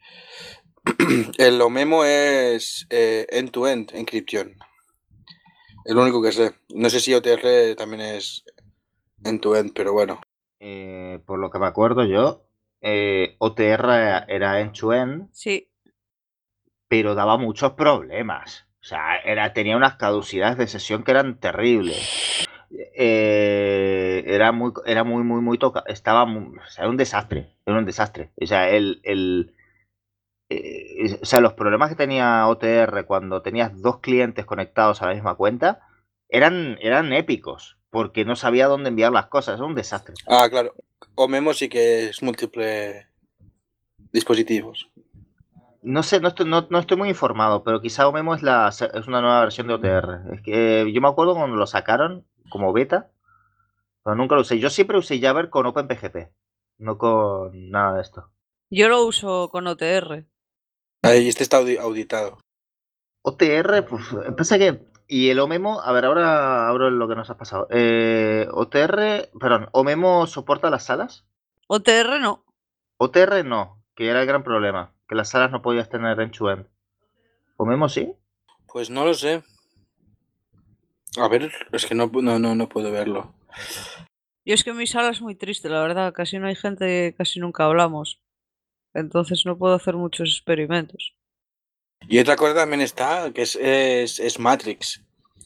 el Omemo es end-to-end encripción. Es lo único que sé. No sé si OTR también es end-to-end, pero bueno. Por lo que me acuerdo yo, OTR era end-to-end, Sí. pero daba muchos problemas. O sea, tenía unas caducidades de sesión que eran terribles. Era muy toca. O sea, era un desastre. Era un desastre. O sea, o sea, los problemas que tenía OTR cuando tenías dos clientes conectados a la misma cuenta eran épicos, porque no sabía dónde enviar las cosas. Era un desastre. Ah, claro. Omemo sí que es múltiple dispositivos. No sé, no estoy muy informado, pero quizá Omemo es una nueva versión de OTR. Es que yo me acuerdo cuando lo sacaron como beta, pero nunca lo usé. Yo siempre usé Jabber con OpenPGP, no con nada de esto. Yo lo uso con OTR. Ahí este está auditado. OTR, pues, pasa que... Y el Omemo, a ver, ahora abro lo que nos ha pasado. ¿Omemo soporta las salas? OTR no. OTR no, que era el gran problema, que las salas no podías tener end-to-end. ¿Omemo sí? Pues no lo sé. A ver, es que no puedo verlo. Y es que mi sala es muy triste, la verdad. Casi no hay gente, casi nunca hablamos. Entonces no puedo hacer muchos experimentos. Y otra cosa también está, que es Matrix.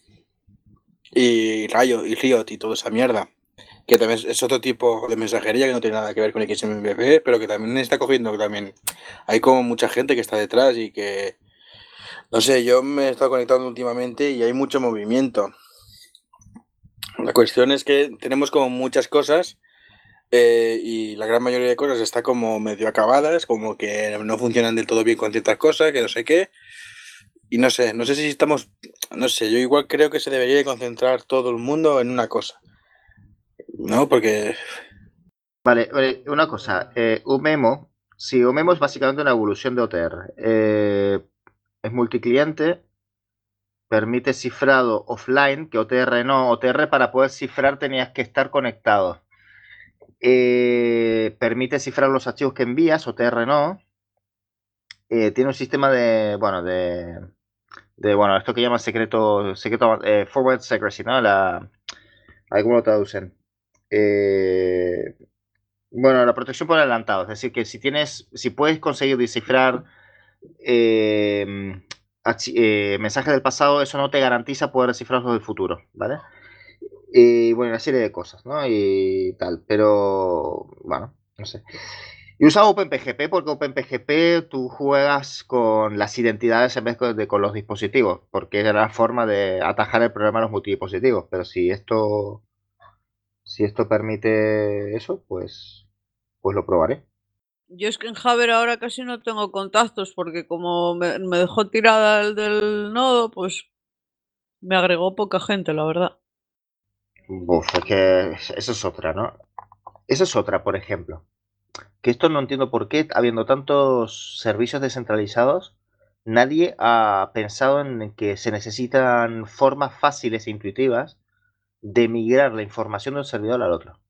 Y Rayo y Riot y toda esa mierda. Que también es otro tipo de mensajería que no tiene nada que ver con XMPP, pero que también está cogiendo también. Hay como mucha gente que está detrás y que. No sé, yo me he estado conectando últimamente y hay mucho movimiento. La cuestión es que tenemos como muchas cosas Y la gran mayoría de cosas está como medio acabadas, como que no funcionan del todo bien con ciertas cosas, que no sé qué. Y no sé si estamos, no sé, yo igual creo que se debería de concentrar todo el mundo en una cosa, ¿no? Porque, Vale, una cosa. Umemo, sí, Umemo es básicamente una evolución de OTR. Es multicliente, permite cifrado offline, que OTR no. OTR para poder cifrar tenías que estar conectado. Permite cifrar los archivos que envías, OTR no. Tiene un sistema bueno, esto que llaman forward secrecy, ¿no? ¿Cómo lo traducen? Bueno, la protección por adelantado, es decir, que si puedes conseguir descifrar mensajes del pasado, eso no te garantiza poder descifrarlos del futuro, ¿vale? Y bueno, una serie de cosas, ¿no? Y tal, pero bueno, no sé. Yo usaba OpenPGP porque OpenPGP tú juegas con las identidades en vez de con los dispositivos, porque era la forma de atajar el problema de los multidispositivos. Pero si esto permite eso, pues lo probaré. Yo es que en Javer ahora casi no tengo contactos porque como me dejó tirada el del nodo, pues me agregó poca gente, la verdad. Es que eso es otra, ¿no? Eso es otra, por ejemplo. Que esto no entiendo por qué, habiendo tantos servicios descentralizados, nadie ha pensado en que se necesitan formas fáciles e intuitivas de migrar la información de un servidor al otro.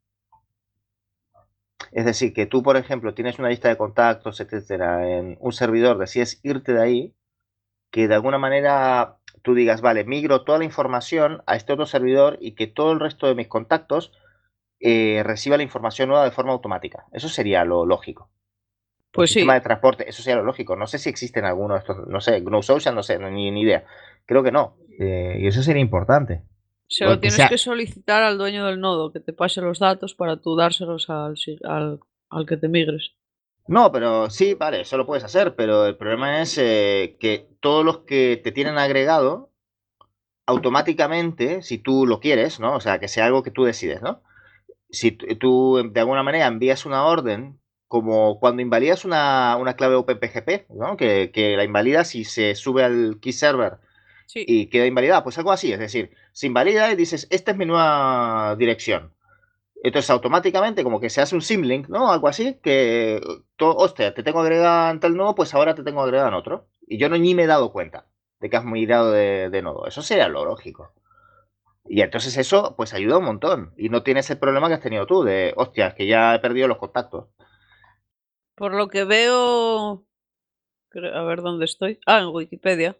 Es decir, que tú, por ejemplo, tienes una lista de contactos, etcétera, en un servidor, decides irte de ahí, que de alguna manera tú digas, vale, migro toda la información a este otro servidor y que todo el resto de mis contactos reciba la información nueva de forma automática. Eso sería lo lógico. El Pues sistema de sí, transporte, eso sería lo lógico. No sé si existen algunos de estos, no sé, GNU Social, no sé, ni idea. Creo que no. Y eso sería importante. se lo Porque tienes sea, que solicitar al dueño del nodo, que te pase los datos para tú dárselos al que te migres. no, pero sí, vale, eso lo puedes hacer, pero el problema es que todos los que te tienen agregado, automáticamente, si tú lo quieres, ¿no? O sea, que sea algo que tú decides, ¿no? Si tú de alguna manera envías una orden, como cuando invalidas una clave OpenPGP, ¿no? Que la invalidas y se sube al key server Sí, y queda invalidada, pues algo así, es decir, se invalida y dices, esta es mi nueva dirección. Entonces automáticamente como que se hace un symlink, ¿no? Algo así, que, hostia, te tengo agregado en tal nodo, pues ahora te tengo agregado en otro. Y yo no ni me he dado cuenta de que has migrado de nodo. Eso sería lo lógico. Y entonces eso, pues ayuda un montón. Y no tienes el problema que has tenido tú, de, hostia, que ya he perdido los contactos. por lo que veo, a ver dónde estoy. Ah, en Wikipedia.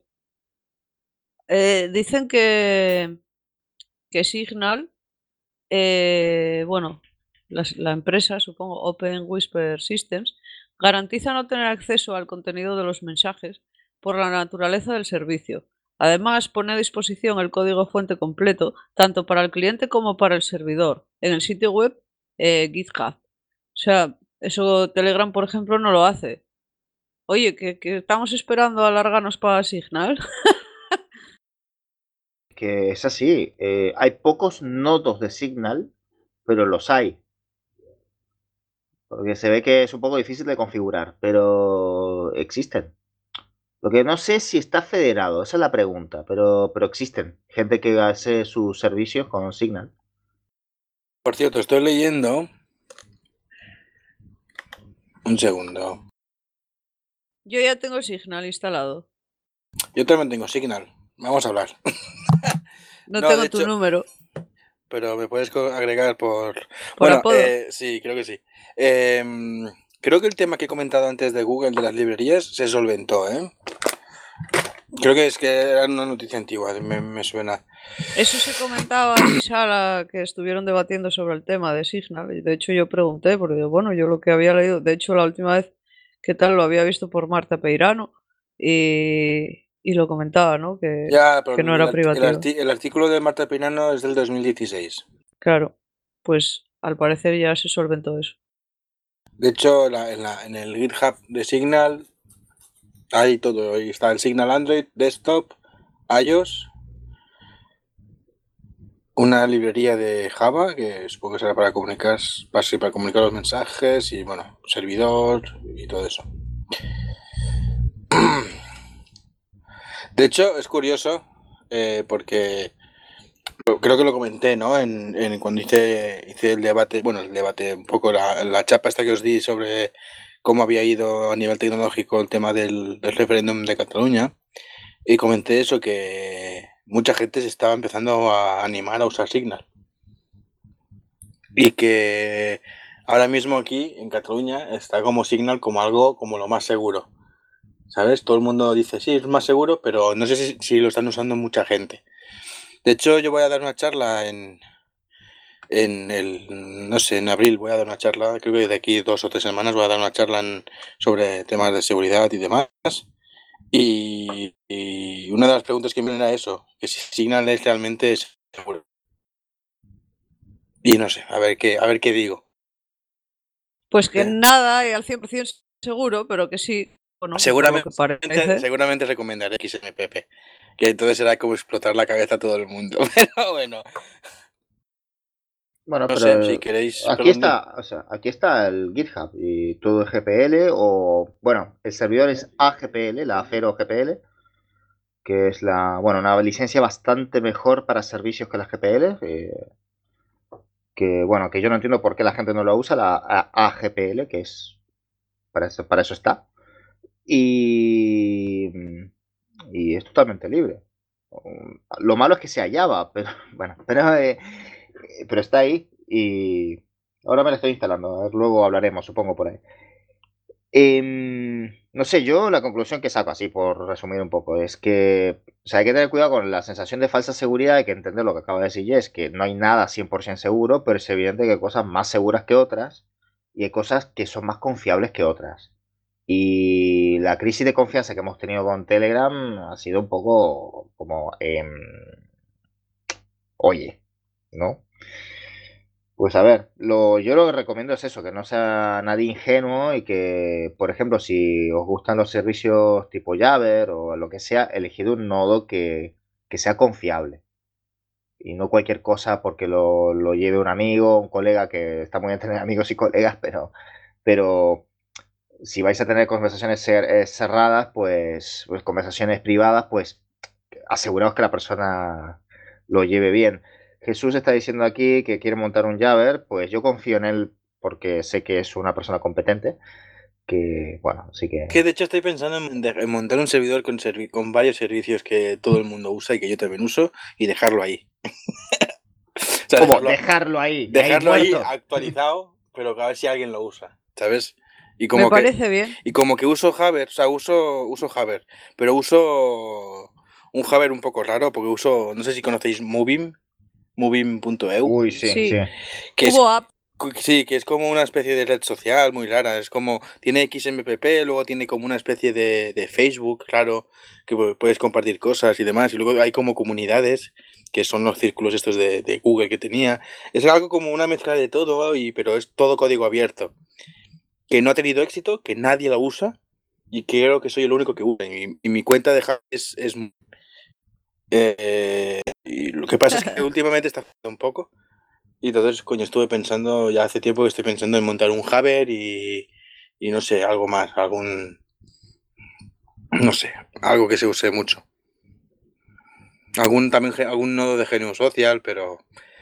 Dicen que Signal, bueno, la empresa, supongo, Open Whisper Systems, garantiza no tener acceso al contenido de los mensajes por la naturaleza del servicio. Además, pone a disposición el código fuente completo, tanto para el cliente como para el servidor, en el sitio web GitHub. O sea, eso Telegram, por ejemplo, no lo hace. Oye, que estamos esperando a alargarnos para Signal. Que es así. Hay pocos nodos de Signal, pero los hay. Porque se ve que es un poco difícil de configurar, pero existen. Lo que no sé si está federado, esa es la pregunta, pero existen. Gente que hace sus servicios con Signal. por cierto, estoy leyendo. Un segundo. Yo ya tengo Signal instalado. Yo también tengo Signal. Vamos a hablar. No No, de tengo tu hecho, número pero me puedes agregar por... por Bueno, apodo. sí, creo que sí. Creo que el tema que he comentado antes de Google, de las librerías, se solventó, ¿eh? Creo que es que era una noticia antigua, me suena. Eso se comentaba en mi sala que estuvieron debatiendo sobre el tema de Signal. Y de hecho yo pregunté, porque bueno, yo lo que había leído, de hecho la última vez que tal lo había visto por Marta Peirano y lo comentaba, ¿no? Ya, pero Que no era privativo. el artículo de Marta Pinano es del 2016. Claro, pues al parecer ya se solventó eso. De hecho, en el GitHub de Signal hay todo. Ahí está el Signal Android, Desktop, iOS. una librería de Java que supongo que será para comunicar, para comunicar los mensajes y bueno, servidor y todo eso. De hecho, es curioso porque creo que lo comenté, ¿no? Cuando hice el debate, bueno, el debate, un poco la chapa esta que os di sobre cómo había ido a nivel tecnológico el tema del referéndum de Cataluña. Y comenté eso, que mucha gente se estaba empezando a animar a usar Signal. Y que ahora mismo aquí, en Cataluña, está como Signal como algo como lo más seguro. ¿Sabes? Todo el mundo dice, sí, es más seguro, pero no sé si lo están usando mucha gente. De hecho, yo voy a dar una charla no sé, en abril voy a dar una charla, creo que de aquí 2 o 3 semanas voy a dar una charla sobre temas de seguridad y demás. Y una de las preguntas que me era eso, que si Signal es realmente seguro. Y no sé, a ver qué digo. Pues que nada y al 100% seguro, pero que sí. Bueno, Seguramente, por lo que parece. seguramente recomendaré XMPP, que entonces será como explotar la cabeza a todo el mundo. Pero bueno, Bueno, no pero sé, si queréis... aquí perdón, está, o sea, aquí está el GitHub y todo es GPL o, bueno, el servidor es AGPL, la Afero GPL, que es bueno, una licencia bastante mejor para servicios que la GPL, que bueno, que yo no entiendo por qué la gente no lo usa, la AGPL, que es, para eso está. Y, y es totalmente libre. Lo malo es que sea Java, pero bueno, pero está ahí y ahora me lo estoy instalando. A ver, luego hablaremos, supongo, por ahí. No sé, yo la conclusión que saco, así por resumir un poco, es que o sea, hay que tener cuidado con la sensación de falsa seguridad, hay que entender lo que acaba de decir Jess, que no hay nada 100% seguro, pero es evidente que hay cosas más seguras que otras y hay cosas que son más confiables que otras. Y la crisis de confianza que hemos tenido con Telegram ha sido un poco como, oye, ¿no? Pues a ver, yo lo que recomiendo es eso, que no sea nadie ingenuo y que, por ejemplo, si os gustan los servicios tipo Jabber o lo que sea, elegid un nodo que sea confiable. Y no cualquier cosa porque lo lleve un amigo, un colega, que está muy bien tener amigos y colegas, pero si vais a tener conversaciones cerradas, pues conversaciones privadas, pues aseguraos que la persona lo lleve bien. Jesús está diciendo aquí que quiere montar un Jabber, pues yo confío en él porque sé que es una persona competente, que bueno, así que... que de hecho estoy pensando en montar un servidor con varios servicios que todo el mundo usa y que yo también uso y dejarlo ahí. O sea, ¿Cómo? Dejarlo ahí muerto. actualizado, pero a ver si alguien lo usa, ¿sabes? Y Me como que, parece bien. y como que uso Jabber, o sea, uso Jabber, pero uso un Jabber un poco raro porque no sé si conocéis Movim.eu, Uy, sí, sí. Sí. que es, Hubo app. sí, que es como una especie de red social muy rara, es como, tiene XMPP, luego tiene como una especie de Facebook raro, que puedes compartir cosas y demás, y luego hay como comunidades, que son los círculos estos de Google que tenía, es algo como una mezcla de todo, pero es todo código abierto, que no ha tenido éxito, que nadie lo usa, y creo que soy el único que usa, y mi cuenta de Java es y lo que pasa es que últimamente está fallando un poco. Y entonces, coño, estuve pensando, ya hace tiempo que estoy pensando en montar un Jabber y no sé, algo más, no sé, algo que se use mucho. Algún nodo de GNU Social, pero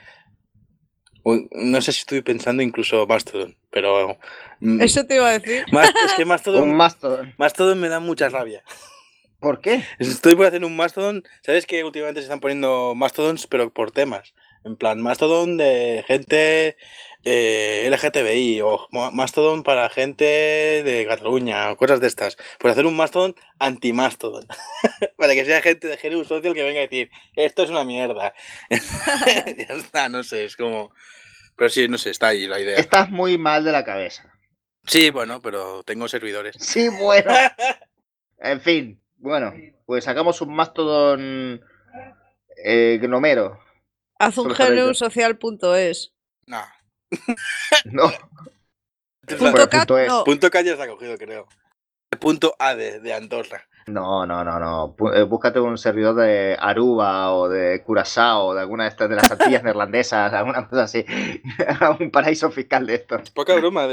no sé si estoy pensando incluso Mastodon, pero Eso te iba a decir. es que Un Mastodon Mastodon. me da mucha rabia. ¿Por qué? Estoy por hacer un Mastodon. ¿Sabes que últimamente se están poniendo Mastodons, pero por temas? En plan, Mastodon de gente LGTBI o Mastodon para gente de Cataluña o cosas de estas. Pues hacer un Mastodon anti-Mastodon. Para que sea gente de GNU Social que venga a decir, esto es una mierda. Ya está, no sé, es como... Pero sí, no sé, está ahí la idea. Estás muy mal de la cabeza. Sí, bueno, pero tengo servidores. Sí, bueno. En fin, bueno, pues sacamos un Mastodon gnomero. Haz un Solo estaré yo. GNUsocial.es. No. No, Punto cat, punto es. no. Punto K ya se ha cogido, creo. Punto A de Andorra. No. Búscate un servidor de Aruba o de Curazao o de alguna de estas de las Antillas neerlandesas, alguna cosa así. Un paraíso fiscal de esto. Poca broma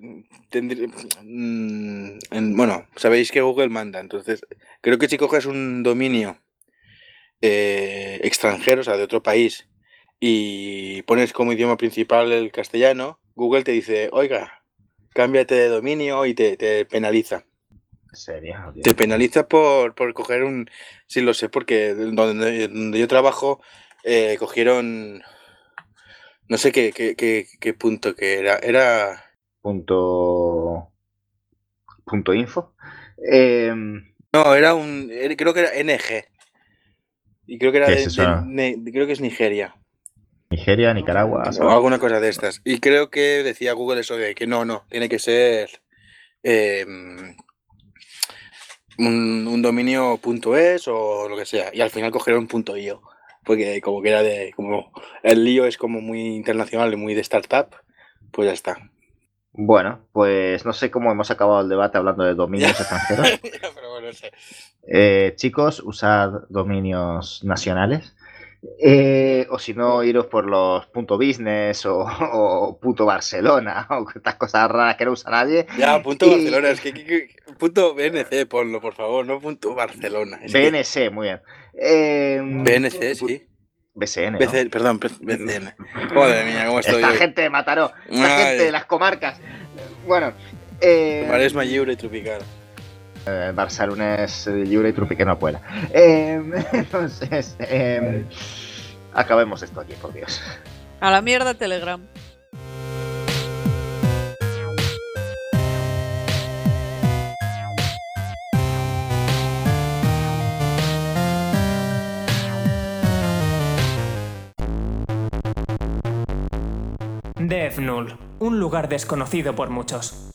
bueno, sabéis que Google manda, entonces creo que si coges un dominio extranjero, o sea, de otro país, y pones como idioma principal el castellano, Google te dice, oiga, cámbiate de dominio y te penaliza. ¿En serio? Tío. Te penaliza por coger un... Sí, lo sé, porque donde yo trabajo cogieron... No sé qué punto que era. Era... Punto info. No, creo que era NG. Y creo que era ¿Qué es eso? creo que es Nigeria. Nigeria, Nicaragua. O alguna cosa de estas. Y creo que decía Google eso de que no, tiene que ser un dominio .es o lo que sea. Y al final cogieron .io. Porque como que era como el lío es como muy internacional y muy de startup, pues ya está. Bueno, pues no sé cómo hemos acabado el debate hablando de dominios extranjeros. Pero bueno, no sé. Chicos, usad dominios nacionales. O si no, iros por los .business o .barcelona o estas cosas raras que no usa nadie. Ya, .barcelona, es que .bnc ponlo, por favor, no .barcelona. BNC, muy bien. BNC, sí. BCN, ¿no? Perdón, BCN. Joder, mía, cómo estoy. Esta gente de Mataró, gente de las comarcas. Bueno. Maresma lliure y tropical. Barcelonés lliure y tropical no pueda. Entonces, acabemos esto aquí, por Dios. A la mierda Telegram. Death Null, un lugar desconocido por muchos.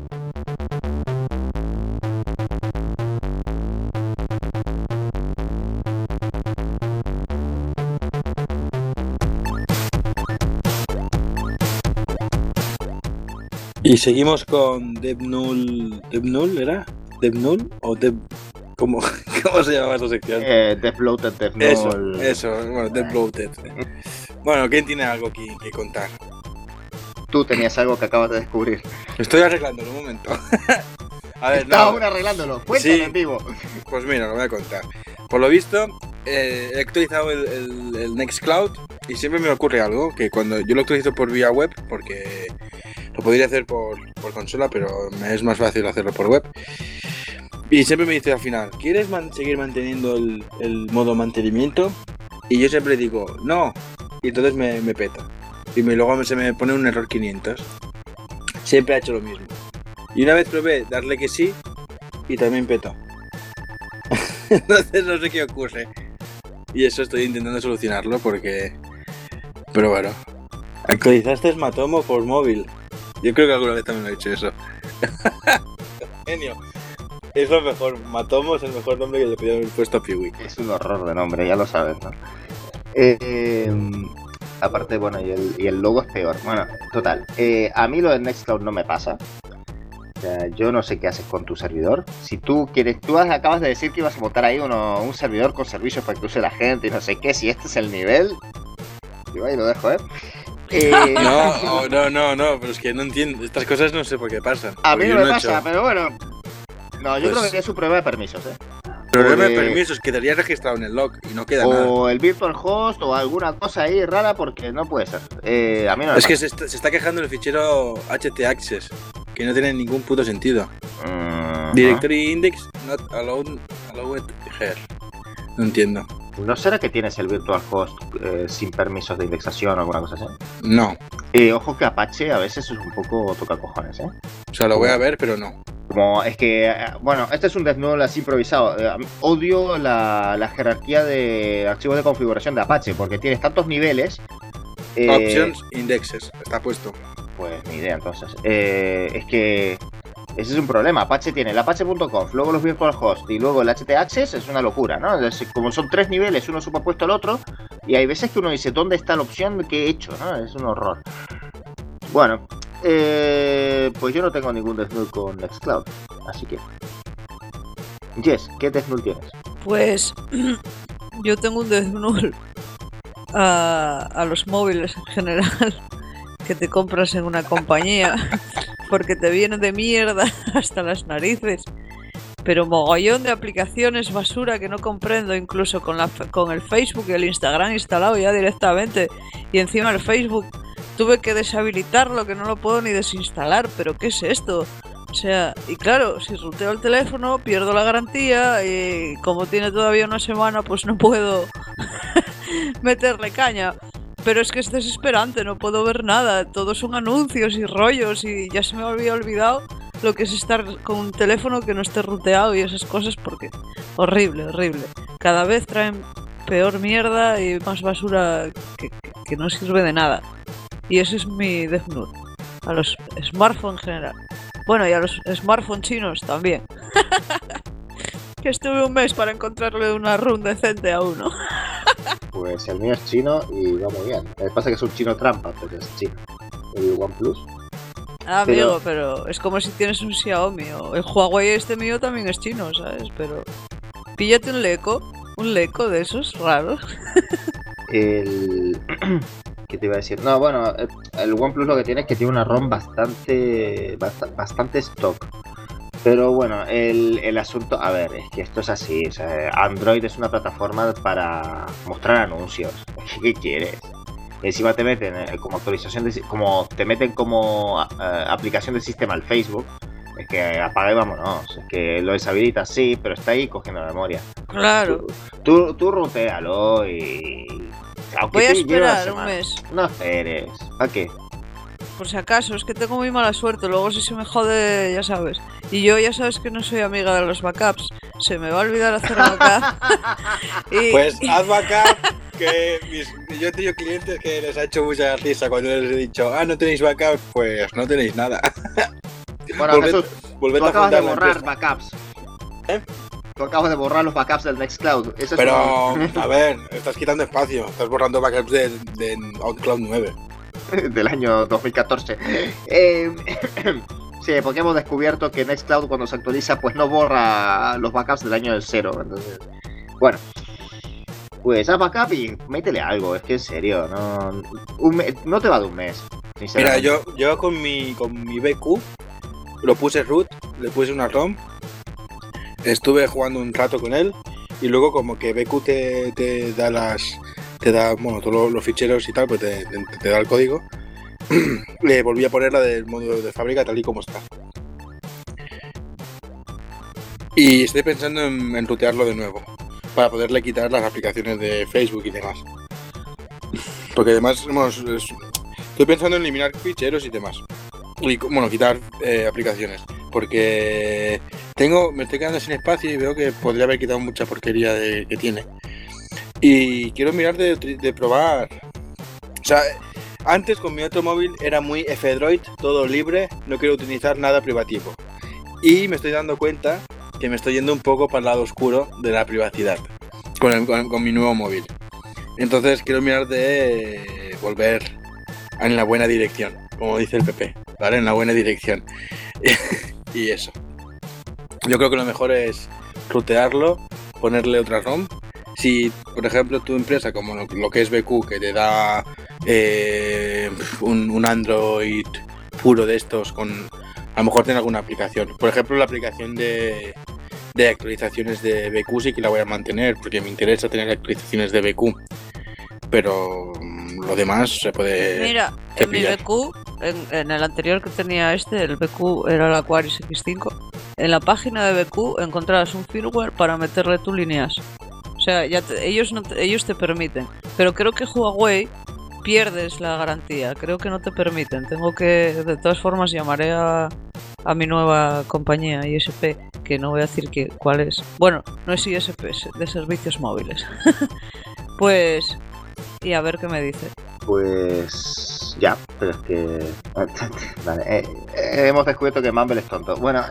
Y seguimos con Death Null. ¿Death Null era? ¿Death Null? ¿O Death... ¿Cómo se llamaba esa sección? Death Bloated, Death Null. Eso, bueno, Death Bloated. Bueno, ¿quién tiene algo que contar? Tú tenías algo que acabas de descubrir. Estoy arreglándolo, un momento. A ver, Estaba aún arreglándolo. Cuéntame, sí, en vivo. Pues mira, lo voy a contar. Por lo visto, he actualizado el Nextcloud y siempre me ocurre algo, que cuando yo lo actualizo por vía web, porque lo podría hacer por consola, pero me es más fácil hacerlo por web. Y siempre me dice al final, ¿quieres seguir manteniendo el modo mantenimiento? Y yo siempre digo, no. Y entonces me peta. Y luego se me pone un error 500. Siempre ha hecho lo mismo. Y una vez probé darle que sí y también petó. Entonces no sé qué ocurre. Y eso estoy intentando solucionarlo porque... Pero bueno. Actualizaste Matomo por móvil. Yo creo que alguna vez también lo he hecho eso. Genio. Es lo mejor. Matomo es el mejor nombre que le podían haber puesto a Piwi. Es un horror de nombre, ya lo sabes, ¿no? Aparte, bueno, y el logo es peor. Bueno, total. A mí lo de Nextcloud no me pasa. O sea, yo no sé qué haces con tu servidor. Si tú quieres, acabas de decir que ibas a montar ahí un servidor con servicios para que use la gente y no sé qué. Si este es el nivel, yo ahí lo dejo, ¿eh? No, pero es que no entiendo. Estas cosas no sé por qué pasan. A mí no me pasa, pero bueno. No, yo creo que es su prueba de permisos, ¿eh? Problema de permisos, quedaría registrado en el log y no queda nada. O el virtual host o alguna cosa ahí rara porque no puede ser. A mí no me es que se está quejando el fichero htaccess, que no tiene ningún puto sentido. Directory index not allowed here. No entiendo. ¿No será que tienes el virtual host sin permisos de indexación o alguna cosa así? No. Ojo que Apache a veces es un poco tocacojones, ¿eh? O sea, lo voy a ver, pero no. Como es que, bueno, este es un Death Null así improvisado. Odio la jerarquía de archivos de configuración de Apache porque tienes tantos niveles. Options, indexes, está puesto. Pues ni idea, entonces. Es que ese es un problema. Apache tiene el apache.conf, luego los virtual host y luego el htaccess, es una locura, ¿no? Entonces, como son tres niveles, uno superpuesto al otro, y hay veces que uno dice, ¿dónde está la opción que he hecho? ¿No? Es un horror. Bueno, pues yo no tengo ningún Death Null con Nextcloud, así que... Jess, ¿qué Death Note tienes? Pues yo tengo un Death Note a los móviles en general que te compras en una compañía porque te viene de mierda hasta las narices. Pero mogollón de aplicaciones basura que no comprendo, incluso con el Facebook y el Instagram instalado ya directamente. Y encima el Facebook tuve que deshabilitarlo, que no lo puedo ni desinstalar. ¿Pero qué es esto? O sea, y claro, si ruteo el teléfono pierdo la garantía y como tiene todavía una semana pues no puedo meterle caña. Pero es que es desesperante, no puedo ver nada. Todos son anuncios y rollos y ya se me había olvidado lo que es estar con un teléfono que no esté ruteado y esas cosas porque horrible, horrible. Cada vez traen peor mierda y más basura que no sirve de nada. Y ese es mi Death Note. A los smartphones en general. Bueno, y a los smartphones chinos también. Que estuve un mes para encontrarle una run decente a uno. Pues el mío es chino y va muy bien. Lo que pasa es que es un chino trampa, pero es chino. El OnePlus. Ah, amigo, pero es como si tienes un Xiaomi o el Huawei este mío también es chino, ¿sabes? Pero píllate un Leco de esos raros. ¿Qué te iba a decir? No, bueno, el OnePlus lo que tiene es que tiene una ROM bastante stock. Pero bueno, el asunto, a ver, es que esto es así, o sea, Android es una plataforma para mostrar anuncios. ¿Qué quieres? Encima te meten como actualización, como te meten como aplicación de sistema al Facebook. Es que apaga y vámonos. Es que lo deshabilitas, sí, pero está ahí cogiendo la memoria. Claro. Tú rutéalo y... Aunque voy a te lleve una esperar un semana, mes. no esperes. ¿A qué? Por si acaso, es que tengo muy mala suerte. Luego si se me jode, ya sabes. Y yo ya sabes que no soy amiga de los backups. Se me va a olvidar hacer backup. Pues haz backup. Que yo he tenido clientes que les ha hecho mucha risa cuando les he dicho, no tenéis backup, pues no tenéis nada. Bueno, Jesús, volved tú a acabas de fundar la borrar empresa. backups. ¿Eh? Tú acabas de borrar los backups del Nextcloud. Eso Pero, es a ver, estás quitando espacio. Estás borrando backups de OutCloud 9. del año 2014. Sí, porque hemos descubierto que Nextcloud cuando se actualiza pues no borra los backups del año del 0. Entonces, bueno, pues haz backup y métele algo. Es que en serio, no te va de un mes. Mira, yo con mi BQ lo puse root, le puse una ROM, estuve jugando un rato con él y luego como que BQ te da bueno, todos los ficheros y tal, pues te da el código. Le volví a poner la del módulo de fábrica tal y como está. Y estoy pensando en rutearlo de nuevo para poderle quitar las aplicaciones de Facebook y demás. Porque además estoy pensando en eliminar ficheros y demás. Y bueno, quitar aplicaciones. Porque me estoy quedando sin espacio y veo que podría haber quitado mucha porquería que tiene. Y quiero mirar de probar. O sea, antes con mi otro móvil era muy F-Droid, todo libre, no quiero utilizar nada privativo. Y me estoy dando cuenta que me estoy yendo un poco para el lado oscuro de la privacidad con mi nuevo móvil. Entonces quiero mirar de volver en la buena dirección, como dice el PP, ¿vale? En la buena dirección. Y eso. Yo creo que lo mejor es rutearlo, ponerle otra ROM. Si, por ejemplo, tu empresa, como lo que es BQ, que te da un Android puro de estos, a lo mejor tiene alguna aplicación. Por ejemplo, la aplicación de actualizaciones de BQ sí que la voy a mantener, porque me interesa tener actualizaciones de BQ. Pero lo demás se puede... Mira, en mi BQ, en el anterior que tenía el BQ era el Aquarius X5. En la página de BQ encontrabas un firmware para meterle tus líneas. O sea, ellos te permiten. Pero creo que Huawei pierdes la garantía. Creo que no te permiten. Tengo que, de todas formas, llamaré a mi nueva compañía ISP, que no voy a decir cuál es. Bueno, no es ISP, es de servicios móviles. Pues, y a ver qué me dice. Pues ya, pero es que... Vale, hemos descubierto que Mumble es tonto. Bueno,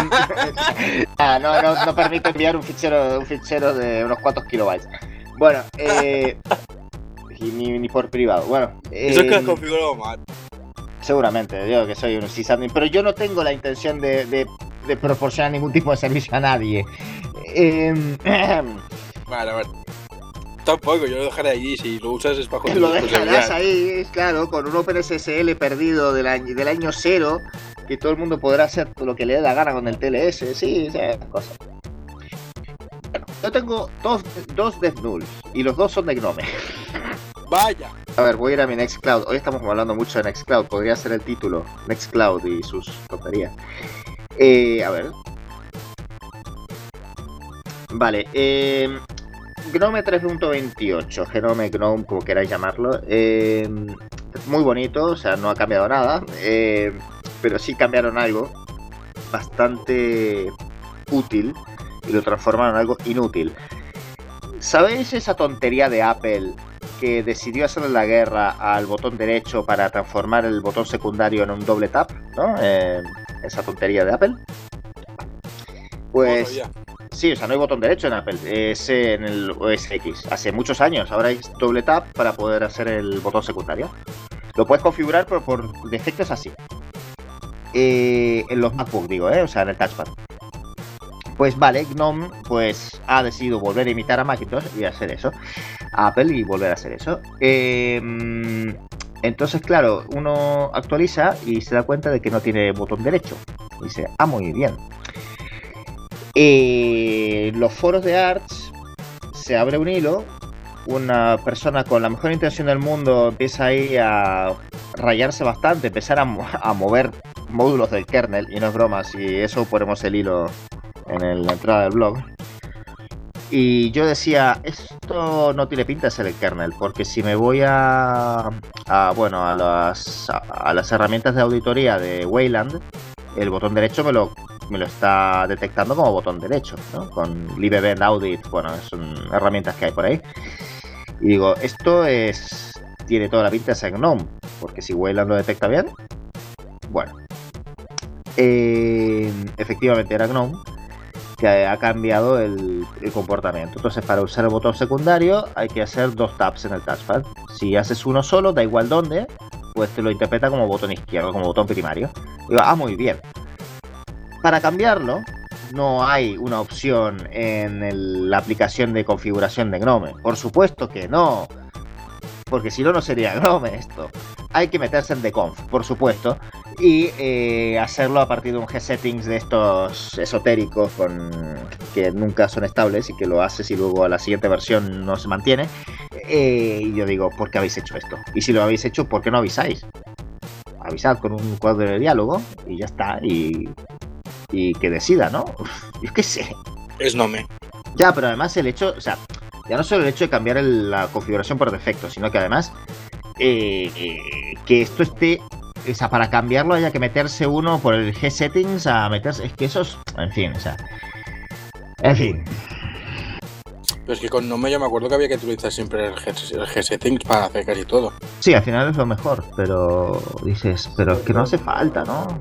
no permite enviar un fichero de unos cuantos kilobytes. Bueno, y ni por privado. Bueno, eso es que has configurado mal. Seguramente, yo que soy un sysadmin, pero yo no tengo la intención de de proporcionar ningún tipo de servicio a nadie. Vale. Tampoco, yo lo dejaré allí. Si lo usas es para Lo dejarás ahí, claro, con un OpenSSL perdido del año 0, que todo el mundo podrá hacer lo que le dé la gana con el TLS, sí, esas cosas. Bueno, yo tengo dos DevNulls y los dos son de Gnome. Vaya. A ver, voy a ir a mi Nextcloud. Hoy estamos hablando mucho de Nextcloud, podría ser el título, Nextcloud y sus tonterías. A ver. Vale, Gnome 3.28, Genome, Gnome, como queráis llamarlo. Muy bonito, o sea, no ha cambiado nada, pero sí cambiaron algo bastante útil y lo transformaron en algo inútil. ¿Sabéis esa tontería de Apple que decidió hacerle la guerra al botón derecho para transformar el botón secundario en un doble tap, ¿no? Esa tontería de Apple. Pues sí, o sea, no hay botón derecho en Apple, es en el OS X. Hace muchos años, ahora hay doble tap para poder hacer el botón secundario. Lo puedes configurar, pero por defecto es así. En los MacBook, digo, o sea, en el touchpad. Pues vale, Gnome pues ha decidido volver a imitar a Macintosh y hacer eso. A Apple y volver a hacer eso. Entonces, claro, uno actualiza y se da cuenta de que no tiene botón derecho. Y dice, muy bien. Los foros de Arch se abre un hilo. Una persona con la mejor intención del mundo empieza ahí a rayarse bastante, empezar a mover módulos del kernel, y no es broma, si eso ponemos el hilo en la entrada del blog. Y yo decía, esto no tiene pinta de ser el kernel, porque si me voy a las herramientas de auditoría de Wayland, el botón derecho me lo está detectando como botón derecho, ¿no? Con LibEvent Audit, bueno, son herramientas que hay por ahí. Y digo, esto tiene toda la pinta de ser Gnome, porque si Wayland lo detecta bien, bueno. Efectivamente era Gnome, que ha cambiado el comportamiento. Entonces, para usar el botón secundario hay que hacer 2 taps en el touchpad. Si haces uno solo, da igual dónde, pues te lo interpreta como botón izquierdo, como botón primario. Digo, muy bien. Para cambiarlo, no hay una opción en la aplicación de configuración de Gnome. Por supuesto que no, porque si no, no sería Gnome esto. Hay que meterse en deconf, por supuesto, y hacerlo a partir de un gsettings de estos esotéricos que nunca son estables y que lo haces y luego a la siguiente versión no se mantiene. Y yo digo, ¿por qué habéis hecho esto? Y si lo habéis hecho, ¿por qué no avisáis? Avisad con un cuadro de diálogo y ya está, y que decida, ¿no? Yo qué sé. Es Gnome. Ya, pero además el hecho, o sea, ya no solo el hecho de cambiar la configuración por defecto, sino que además que esto esté, o sea, para cambiarlo haya que meterse uno por el gsettings a meterse, es que eso es, en fin, o sea, en fin. Pero es que con Gnome yo me acuerdo que había que utilizar siempre el gsettings para hacer casi todo. Sí, al final es lo mejor, pero dices, pero es que no hace falta, ¿no?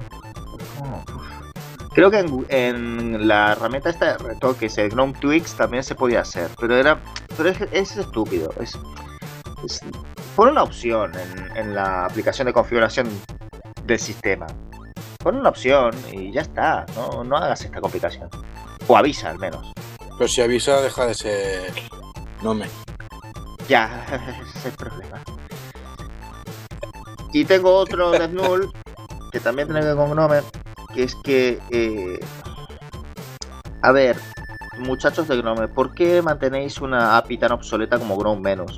Creo que en la herramienta esta de retoques, el Gnome Tweaks, también se podía hacer, pero es estúpido. Pon una opción en la aplicación de configuración del sistema. Pon una opción y ya está. No hagas esta complicación. O avisa al menos. Pero si avisa, deja de ser Gnome. Ya, ese es el problema. Y tengo otro DevNull que también tiene que ver con Gnome, que es que, a ver, muchachos de Gnome, ¿por qué mantenéis una API tan obsoleta como Gnome Menos?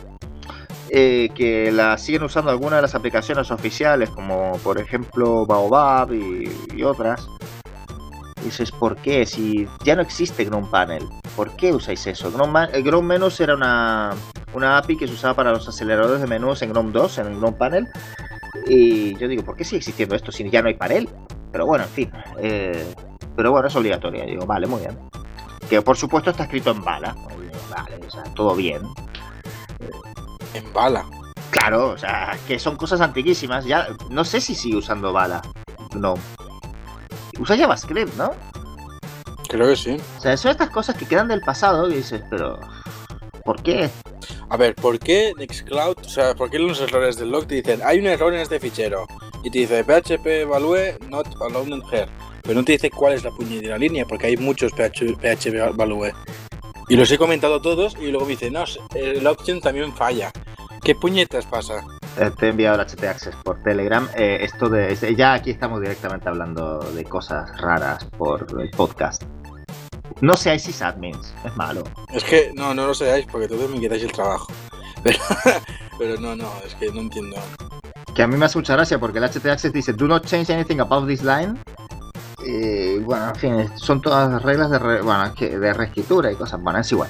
Que la siguen usando algunas de las aplicaciones oficiales, como por ejemplo Baobab y otras. Y dices, ¿por qué? Si ya no existe Gnome Panel, ¿por qué usáis eso? Gnome Menus era una API que se usaba para los aceleradores de menús en Gnome 2, en el Gnome Panel. Y yo digo, ¿por qué sigue existiendo esto si ya no hay panel? Pero bueno, en fin. Pero bueno, es obligatorio. Y digo, vale, muy bien. Que por supuesto está escrito en Bala. Vale, o sea, todo bien. En Bala. Claro, o sea, que son cosas antiquísimas. Ya no sé si sigue usando Bala. No. Usa JavaScript, ¿no? Creo que sí. O sea, son estas cosas que quedan del pasado y dices, pero ¿por qué? A ver, ¿por qué Nextcloud, o sea, por qué los errores del log te dicen hay un error en este fichero? Y te dice PHP value not allowed here. pero no te dice cuál es la puñetera línea, porque hay muchos PH Value. Y los he comentado todos y luego me dice, no, el option también falla. ¿Qué puñetas pasa? Te he enviado el HT Access por Telegram. Ya aquí estamos directamente hablando de cosas raras por el podcast. No seáis sysadmins, es malo. Es que no lo seáis porque todos me quitáis el trabajo. Pero no, es que no entiendo. Que a mí me hace mucha gracia porque el HT Access dice do not change anything about this line. Y bueno, en fin, son todas reglas de reescritura y cosas. Bueno, es igual.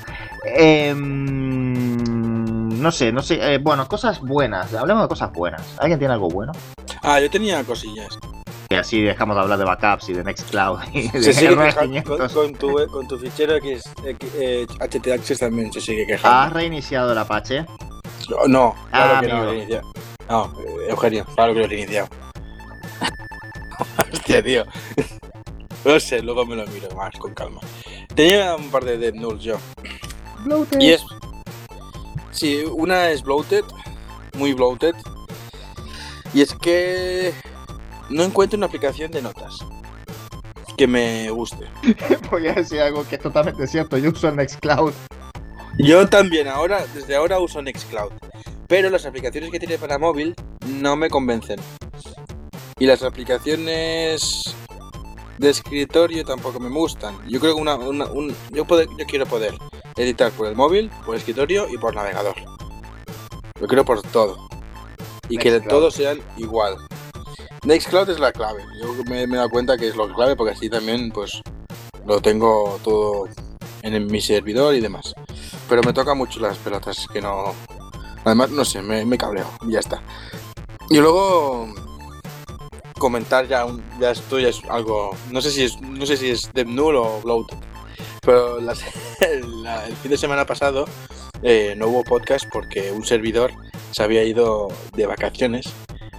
No sé. Bueno, cosas buenas. Hablemos de cosas buenas. ¿Alguien tiene algo bueno? Yo tenía cosillas. Y así dejamos de hablar de backups y de Nextcloud y de Se sigue R500. con tu fichero que es HT Access también se sigue quejando. ¿Has reiniciado el Apache? No, claro que no amigo. lo he iniciado. No, Eugenio, claro que lo he iniciado. Hostia, tío. No sé, luego me lo miro más con calma. Tenía un par de DevNulls yo. Bloated. Y es... Sí, una es bloated, muy bloated. Y es que no encuentro una aplicación de notas que me guste. Voy a decir algo que es totalmente cierto. Yo uso el Nextcloud. Yo también, desde ahora uso Nextcloud. Pero las aplicaciones que tiene para móvil no me convencen. Y las aplicaciones de escritorio tampoco me gustan. Yo creo que yo quiero poder editar por el móvil, por escritorio y por navegador. Lo quiero por todo. Y que todos sean igual. Nextcloud es la clave. Yo me he dado cuenta que es la clave porque así también pues lo tengo todo en mi servidor y demás. Pero me toca mucho las pelotas que no... Además, no sé, me cableo y ya está. Y luego comentar ya esto ya es algo... No sé si es DevNull o Bloated. Pero el fin de semana pasado no hubo podcast porque un servidor se había ido de vacaciones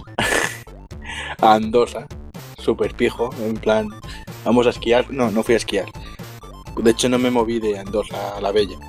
a Andorra, súper pijo, en plan, vamos a esquiar. No fui a esquiar. De hecho, no me moví de Andorra a la Bella.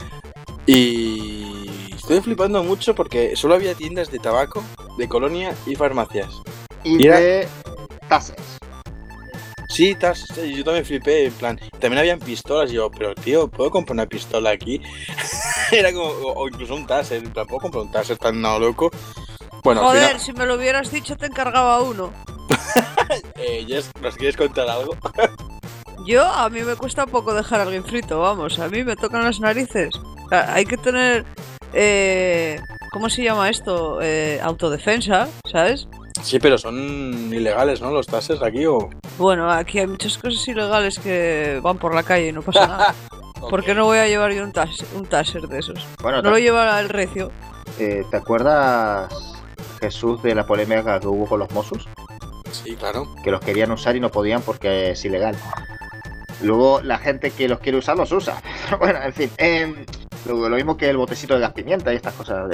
Y estoy flipando mucho porque solo había tiendas de tabaco, de colonia y farmacias. Y de tases. Sí, yo también flipé, en plan, también habían pistolas, y yo, pero tío, ¿puedo comprar una pistola aquí? Era como, o incluso un taser, en plan, ¿puedo comprar un taser tan no loco? Bueno, joder, al final... si me lo hubieras dicho te encargaba uno. Jess, ¿nos quieres contar algo? A mí me cuesta un poco dejar a alguien frito, vamos, a mí me tocan las narices. O sea, hay que tener, ¿cómo se llama esto? Autodefensa, ¿sabes? Sí, pero son ilegales, ¿no? Los tasers aquí o... Bueno, aquí hay muchas cosas ilegales que van por la calle y no pasa nada. Okay. ¿Por qué no voy a llevar yo un taser de esos? Bueno, no lo lleva el recio. ¿Te acuerdas, Jesús, de la polémica que hubo con los Mossos? Sí, claro. Que los querían usar y no podían porque es ilegal. Luego la gente que los quiere usar los usa. Bueno, en fin. Lo mismo que el botecito de gas pimienta y estas cosas.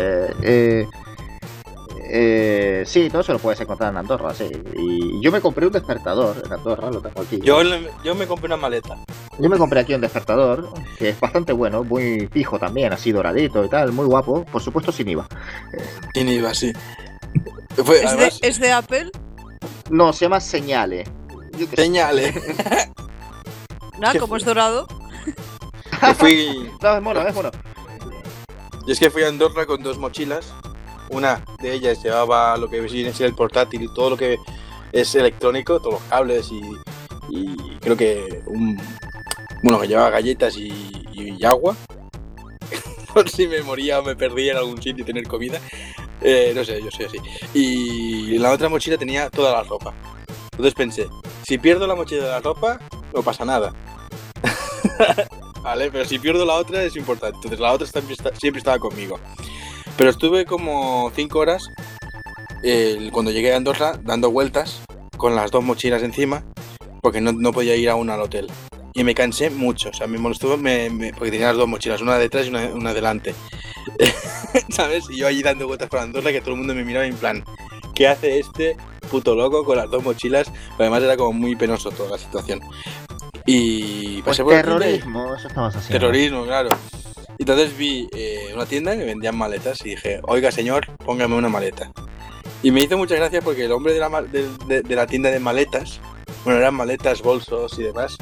Sí, todo eso lo puedes encontrar en Andorra, sí. Y yo me compré un despertador en Andorra, lo tengo aquí. Yo me compré una maleta. Yo me compré aquí un despertador, que es bastante bueno, muy pijo también, así doradito y tal, muy guapo, por supuesto sin IVA. Sin IVA, sí. ¿Es de Apple? No, se llama Señale. Señale. Nada, como es dorado. Yo fui... No, es mono. Y es que fui a Andorra con 2 mochilas. Una de ellas llevaba lo que viene a ser el portátil y todo lo que es electrónico, todos los cables y creo que que llevaba galletas y agua. Por si me moría o me perdía en algún sitio y tener comida. No sé, yo soy así. Y en la otra mochila tenía toda la ropa. Entonces pensé, si pierdo la mochila de la ropa, no pasa nada. Vale, pero si pierdo la otra es importante. Entonces la otra siempre estaba conmigo. Pero estuve como 5 horas cuando llegué a Andorra dando vueltas con las 2 mochilas encima porque no podía ir aún al hotel. Y me cansé mucho, o sea, me molestó porque tenía las 2 mochilas, una detrás y una delante. ¿Sabes? Y yo allí dando vueltas por Andorra que todo el mundo me miraba en plan, ¿qué hace este puto loco con las 2 mochilas? Pero además era como muy penoso toda la situación. Y pues pasé por terrorismo, eso estabas haciendo. Terrorismo, claro. Entonces vi una tienda que vendían maletas y dije, oiga señor, póngame una maleta. Y me hizo mucha gracia porque el hombre de la tienda de maletas bueno, eran maletas, bolsos y demás,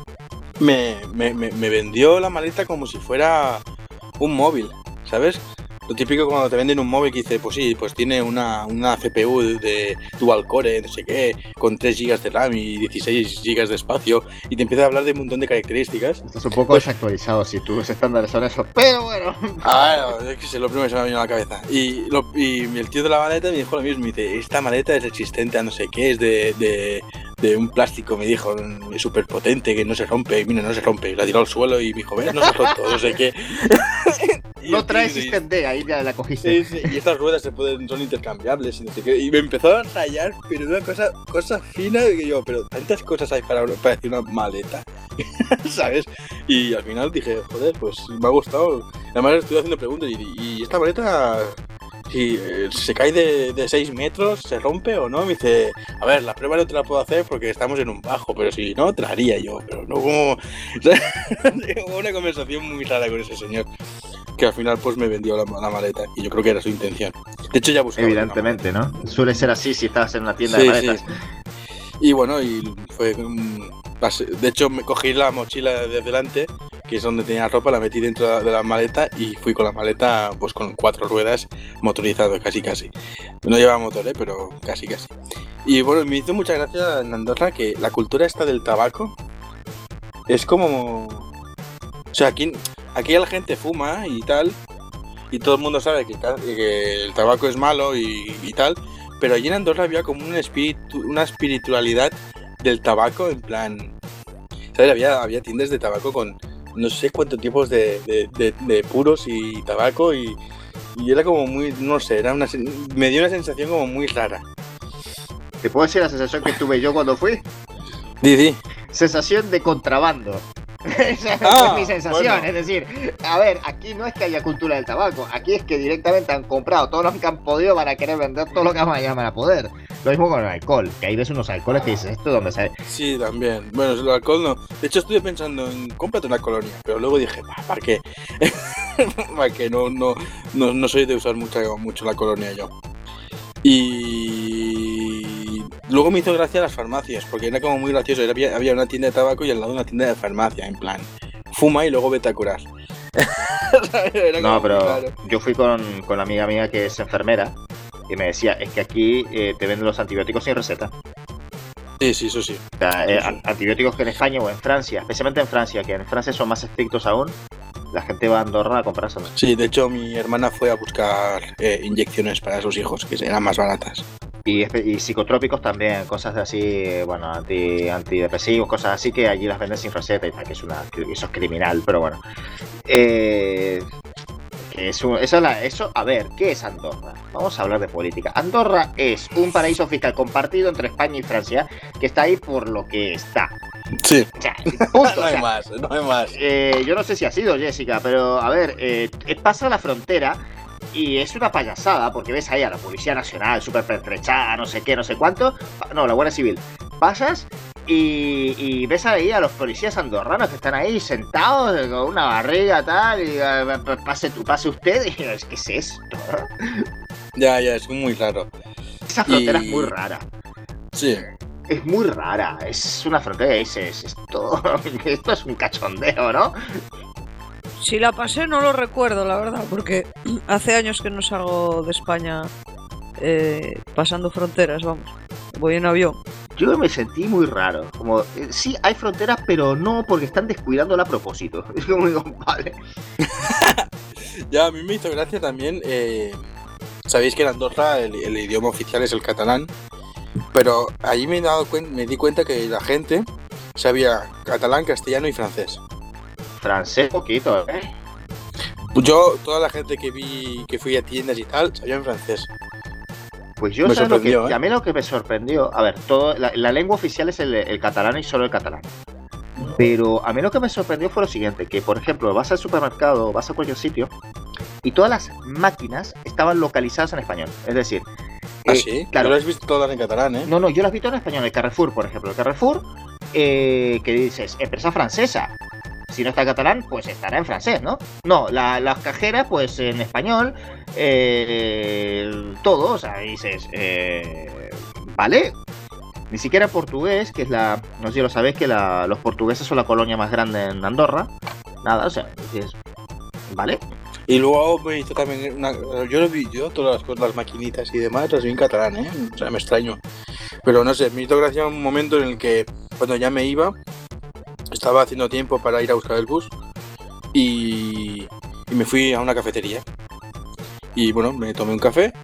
me vendió la maleta como si fuera un móvil, ¿sabes? Lo típico cuando te venden un móvil que dice, pues sí, pues tiene una CPU de dual core, no sé qué, con 3 GB de RAM y 16 GB de espacio, y te empieza a hablar de un montón de características. Esto es un poco desactualizado si tus estándares son eso, pero bueno. Es que es lo primero que se me ha venido a la cabeza. Y el tío de la maleta me dijo lo mismo, me dice, esta maleta es resistente a no sé qué, es de un plástico, me dijo, es súper potente, que no se rompe, y mira, no se rompe, la tiró al suelo y me dijo, ves, no se ha roto, no sé qué. No trae System D, ahí ya la cogiste. Sí, y estas ruedas son intercambiables y no sé qué. Y me empezó a rayar, pero una cosa fina, que yo, pero tantas cosas hay para decir una maleta, ¿sabes? Y al final dije, joder, pues me ha gustado. Además estuve haciendo preguntas y esta maleta, si se cae de 6 metros, ¿se rompe o no? Me dice, a ver, la prueba no te la puedo hacer porque estamos en un bajo, pero si no, te la haría yo. Pero no como... Hubo una conversación muy rara con ese señor, que al final pues me vendió la maleta, y yo creo que era su intención. De hecho ya busqué. Evidentemente, ¿no? Suele ser así si estás en una tienda de maletas. Sí. Y bueno, y fue... De hecho me cogí la mochila de delante, que es donde tenía ropa, la metí dentro de la maleta y fui con la maleta pues con 4 ruedas, motorizado casi. No llevaba motor, pero casi. Y bueno, me hizo mucha gracia en Andorra que la cultura esta del tabaco es como... O sea, aquí la gente fuma y tal, y todo el mundo sabe que el tabaco es malo y tal, pero allí en Andorra había como una espiritualidad del tabaco, en plan, ¿sabes? Había tiendas de tabaco con no sé cuántos tipos de puros y tabaco, y era como muy, no sé, me dio una sensación como muy rara. ¿Te puedo decir la sensación que tuve yo cuando fui? Di. Sensación de contrabando. Esa fue mi sensación, bueno. Es decir, a ver, aquí no es que haya cultura del tabaco, aquí es que directamente han comprado todo lo que han podido para querer vender todo lo que van a poder. Lo mismo con el alcohol, que hay veces unos alcoholes que dices, ¿esto dónde sale? Sí, también. Bueno, el alcohol no. De hecho estuve pensando en cómprate una colonia, pero luego dije, ¿para qué? Para que no soy de usar mucho la colonia yo. Y luego me hizo gracia las farmacias, porque era como muy gracioso. Había una tienda de tabaco y al lado una tienda de farmacia, en plan, fuma y luego vete a curar. No, pero yo fui con la amiga mía que es enfermera y me decía, es que aquí te venden los antibióticos sin receta. Sí, eso sí. O sea, antibióticos que en España o en Francia, especialmente en Francia, que en Francia son más estrictos aún, la gente va a Andorra a comprárselos. Sí, de hecho mi hermana fue a buscar inyecciones para sus hijos, que eran más baratas. Y psicotrópicos también, cosas así, bueno, antidepresivos, cosas así que allí las venden sin receta y tal, que eso es criminal, pero bueno. A ver, ¿qué es Andorra? Vamos a hablar de política. Andorra es un paraíso fiscal compartido entre España y Francia, que está ahí por lo que está. Sí. O sea, punto. No hay más. Yo no sé si ha sido, Jessica, pero a ver, pasa la frontera y es una payasada, porque ves ahí a la Policía Nacional súper pertrechada, no sé qué, no sé cuánto. No, la Guardia Civil. Pasas y ves ahí a los policías andorranos que están ahí sentados con una barriga tal, y pase usted, y ¿qué es esto? Ya, es muy raro. Esa frontera es muy rara. Sí. Es muy rara, es una frontera y dices, esto es un cachondeo, ¿no? Si la pasé no lo recuerdo, la verdad, porque hace años que no salgo de España pasando fronteras, vamos. Voy en avión. Yo me sentí muy raro, como, sí, hay fronteras, pero no porque están descuidándola a propósito. Es como digo, vale. Ya, a mí me hizo gracia también, sabéis que en Andorra el idioma oficial es el catalán, pero allí me di cuenta que la gente sabía catalán, castellano y francés. Francés poquito, Yo, toda la gente que vi, que fui a tiendas y tal, sabía en francés. Pues yo, ¿sabes lo que? A mí lo que me sorprendió, a ver, la lengua oficial es el catalán y solo el catalán. Pero a mí lo que me sorprendió fue lo siguiente, que por ejemplo vas al supermercado, vas a cualquier sitio y todas las máquinas estaban localizadas en español. Es decir, sí, claro, yo las he visto todas en catalán, ¿eh? No, yo las he visto en español. El Carrefour, por ejemplo, el Carrefour, que dices, empresa francesa. Si no está en catalán, pues estará en francés, ¿no? No, las cajeras, pues en español, todo, o sea, dices, vale, Ni siquiera portugués, que es no sé si lo sabéis, que los portugueses son la colonia más grande en Andorra. Nada, o sea, ¿vale? Y luego me hizo también yo lo vi, todas las cosas, las maquinitas y demás, las vi en catalán, o sea, me extraño. Pero no sé, me hizo gracia un momento en el que cuando ya me iba, estaba haciendo tiempo para ir a buscar el bus y me fui a una cafetería. Y bueno, me tomé un café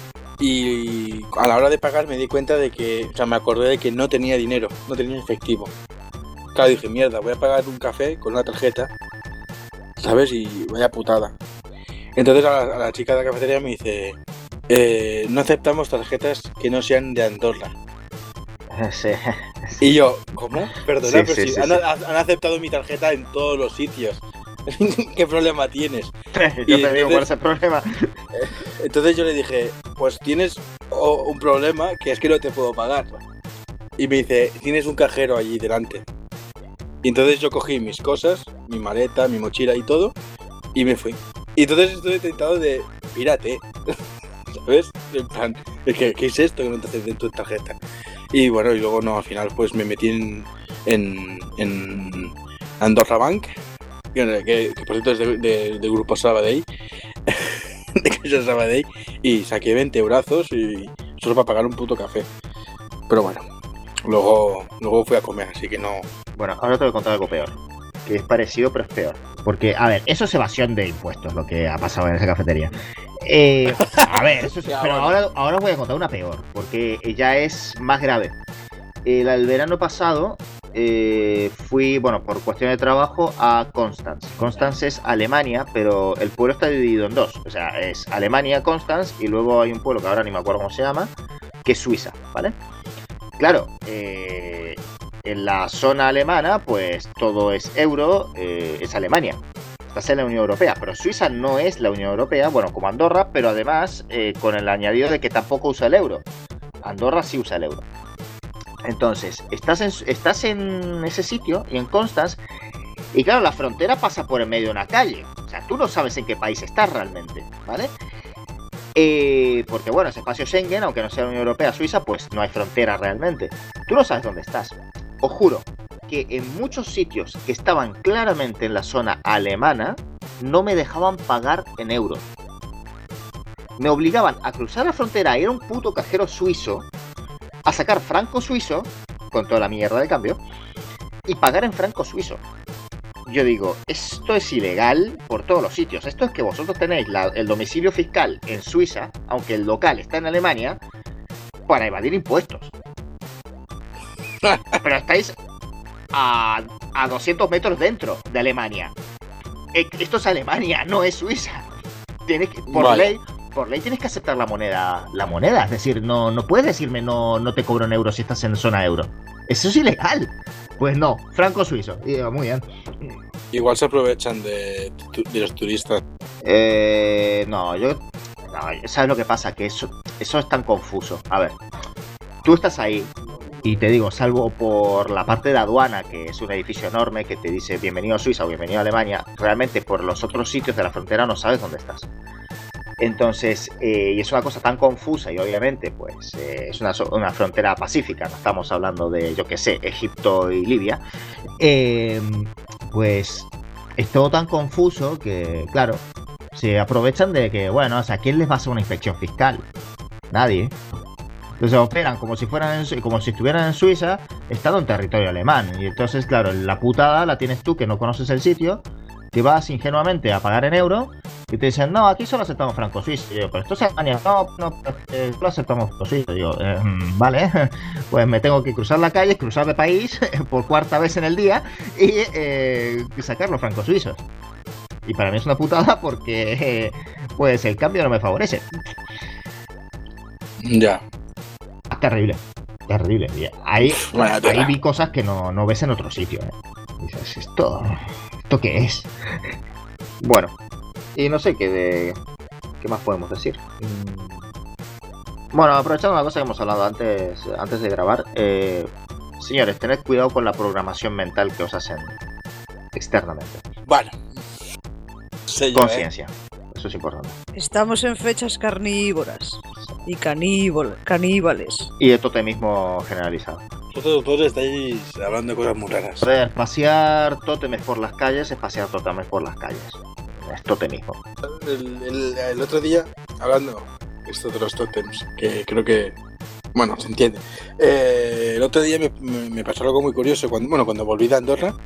y a la hora de pagar me di cuenta de que, o sea, me acordé de que no tenía dinero, no tenía efectivo. Claro, dije, mierda, voy a pagar un café con una tarjeta, ¿sabes? Y vaya putada. Entonces a la chica de la cafetería me dice, no aceptamos tarjetas que no sean de Andorra. Sí. Y yo, ¿cómo? Perdona, Sí, pero sí, si sí, han aceptado mi tarjeta en todos los sitios. ¿Qué problema tienes? Yo te digo, ¿cuál es el problema? Entonces yo le dije, pues tienes un problema que es que no te puedo pagar. Y me dice, tienes un cajero allí delante. Y entonces yo cogí mis cosas, mi maleta, mi mochila y todo, y me fui. Y entonces estoy tentado de, pírate, ¿sabes? En plan, ¿qué es esto que no te acepten tu tarjeta? Y bueno, y luego no, al final pues me metí en Andorra Bank, que por cierto es de Grupo Sabadell, de Caixa Sabadell, y saqué 20 eurazos y solo para pagar un puto café. Pero bueno, luego fui a comer, así que no... Bueno, ahora te voy a contar algo peor, que es parecido pero es peor. Porque, a ver, eso es evasión de impuestos, lo que ha pasado en esa cafetería. A ver, eso es, Ya, pero bueno. ahora os voy a contar una peor, porque ya es más grave. El verano pasado fui, bueno, por cuestión de trabajo a Konstanz. Konstanz es Alemania, pero el pueblo está dividido en dos. O sea, es Alemania, Konstanz, y luego hay un pueblo que ahora ni me acuerdo cómo se llama, que es Suiza, ¿vale? Claro, en la zona alemana, pues todo es euro, es Alemania. Estás en la Unión Europea, pero Suiza no es la Unión Europea, bueno, como Andorra, pero además con el añadido de que tampoco usa el euro. Andorra sí usa el euro. Entonces, estás en ese sitio y en Konstanz, y claro, la frontera pasa por en medio de una calle. O sea, tú no sabes en qué país estás realmente, ¿vale? Porque bueno, es espacio Schengen, aunque no sea la Unión Europea, Suiza, pues no hay frontera realmente. Tú no sabes dónde estás. Os juro que en muchos sitios que estaban claramente en la zona alemana, no me dejaban pagar en euros. Me obligaban a cruzar la frontera, a ir a un puto cajero suizo, a sacar franco suizo, con toda la mierda de cambio, y pagar en franco suizo. Yo digo, esto es ilegal por todos los sitios. Esto es que vosotros tenéis el domicilio fiscal en Suiza, aunque el local está en Alemania, para evadir impuestos. Pero estáis a 200 metros dentro de Alemania. Esto es Alemania, no es Suiza. Tienes que, por ley tienes que aceptar la moneda. Es decir, no puedes decirme no te cobro en euros si estás en zona euro. Eso es ilegal. Pues no, franco suizo. Y digo, muy bien. Igual se aprovechan de los turistas. No, ¿sabes lo que pasa? Que eso es tan confuso. A ver, tú estás ahí y te digo, salvo por la parte de aduana, que es un edificio enorme que te dice bienvenido a Suiza o bienvenido a Alemania, realmente por los otros sitios de la frontera no sabes dónde estás. Entonces, y es una cosa tan confusa y obviamente pues es una frontera pacífica, no estamos hablando de, yo qué sé, Egipto y Libia, pues es todo tan confuso que, claro, se aprovechan de que, bueno, o sea, ¿quién les va a hacer una inspección fiscal? Nadie. Entonces operan como si estuvieran en Suiza, estando en territorio alemán. Y entonces, claro, la putada la tienes tú que no conoces el sitio, que vas ingenuamente a pagar en euro y te dicen, no, aquí solo aceptamos franco suizo. Y yo, pero esto es Alemania, no, solo aceptamos franco suizo. Y yo, vale, pues me tengo que cruzar la calle, cruzar de país por cuarta vez en el día y sacar los francos suizos. Y para mí es una putada porque pues el cambio no me favorece. Ya. Terrible. Y ahí vi cosas que no ves en otro sitio. Dices, ¿esto qué es? Bueno, y no sé qué más podemos decir. Bueno, aprovechando una cosa que hemos hablado antes de grabar, señores, tened cuidado con la programación mental que os hacen externamente. Bueno, conciencia, eso es importante. Estamos en fechas carnívoras. y caníbales. Y el totemismo generalizado. Vosotros dos estáis hablando de cosas muy raras. Joder, pasear tótemes por las calles es pasear tótemes por las calles. Es totemismo. El otro día, hablando esto de los tótems, que creo que, bueno, se entiende. El otro día me pasó algo muy curioso cuando volví de Andorra.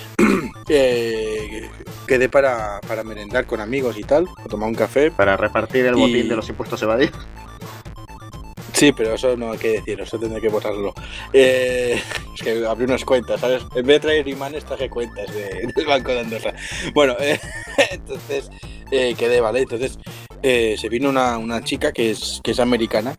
Quedé para merendar con amigos y tal, a tomar un café. Para repartir el botín de los impuestos evadidos. Sí, pero eso no hay que decirlo, eso tendré que borrarlo. Es que abrí unas cuentas, ¿sabes? En vez de traer imanes, traje cuentas del Banco de Andorra. Bueno, entonces quedé, ¿vale? Entonces se vino una chica que es americana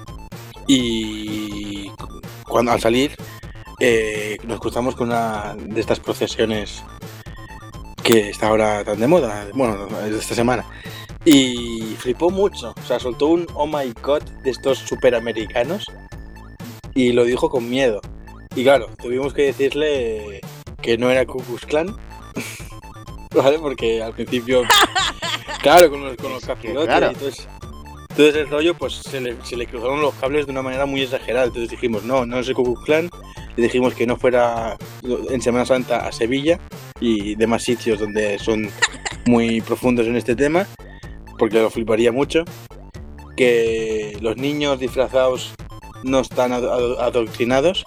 y al salir nos cruzamos con una de estas procesiones que está ahora tan de moda, bueno, de esta semana. Y flipó mucho, o sea, soltó un oh my god de estos superamericanos y lo dijo con miedo. Y claro, tuvimos que decirle que no era Ku Klux Klan, ¿vale? Porque al principio, claro, con los capirotes claro. y todo ese rollo, pues se le cruzaron los cables de una manera muy exagerada. Entonces dijimos, no es el Ku Klux Klan. Le dijimos que no fuera en Semana Santa a Sevilla y demás sitios donde son muy profundos en este tema, porque lo fliparía mucho, que los niños disfrazados no están adoctrinados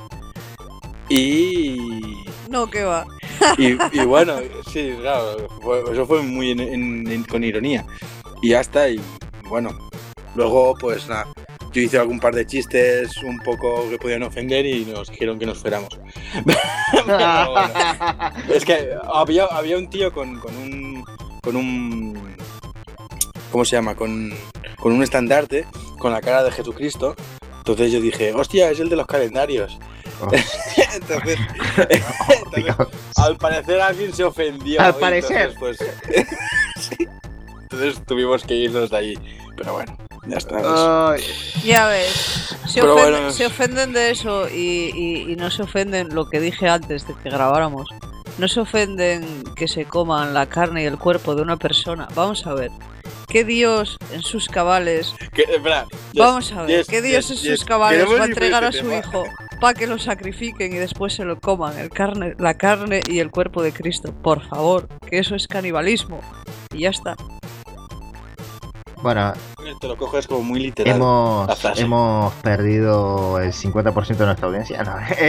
y... No, que va. Y bueno, sí, claro, eso fue muy con ironía. Y ya está, y bueno, luego pues nada, yo hice algún par de chistes un poco que podían ofender y nos dijeron que nos fuéramos. Pero bueno, es que había un tío con un ¿cómo se llama? Con un estandarte con la cara de Jesucristo. Entonces yo dije, hostia, es el de los calendarios. Entonces, al parecer alguien se ofendió. Al parecer. Entonces, pues, sí. Entonces tuvimos que irnos de allí. Pero bueno, ya está. Ya ves, se ofenden de eso y no se ofenden lo que dije antes de que grabáramos. No se ofenden que se coman la carne y el cuerpo de una persona. Vamos a ver. ¿Qué Dios en sus cabales? Vamos a ver, ¿qué Dios en sus cabales va a entregar a su hijo para que lo sacrifiquen y después se lo coman? La carne y el cuerpo de Cristo. Por favor, que eso es canibalismo. Y ya está. Bueno, te lo coges como muy literal. Hemos perdido el 50% de nuestra audiencia.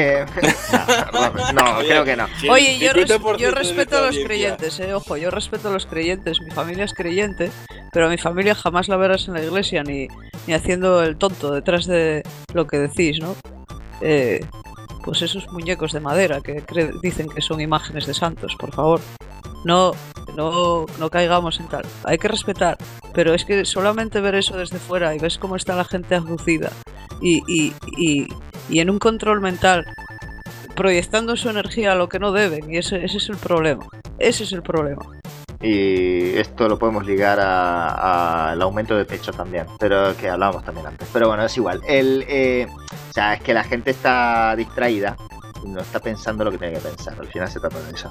No, creo que no. Oye, yo respeto a los creyentes, ojo, yo respeto a los creyentes. Mi familia es creyente, pero a mi familia jamás la verás en la iglesia ni haciendo el tonto detrás de lo que decís, ¿no? Pues esos muñecos de madera que dicen que son imágenes de santos, por favor. No caigamos en tal. Hay que respetar, pero es que solamente ver eso desde fuera y ves cómo está la gente abducida y en un control mental proyectando su energía a lo que no deben, y ese es el problema. Ese es el problema. Y esto lo podemos ligar al aumento de pecho también, pero que hablábamos también antes. Pero bueno, es igual. O sea, es que la gente está distraída y no está pensando lo que tiene que pensar. Al final se trata de eso.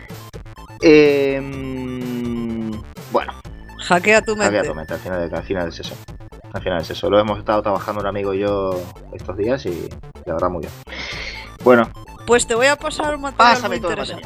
Bueno. Hackea tu mente. Al final es eso. Al final es eso. Lo hemos estado trabajando un amigo y yo estos días y la verdad muy bien. Bueno. Pues te voy a pasar un material muy interesante.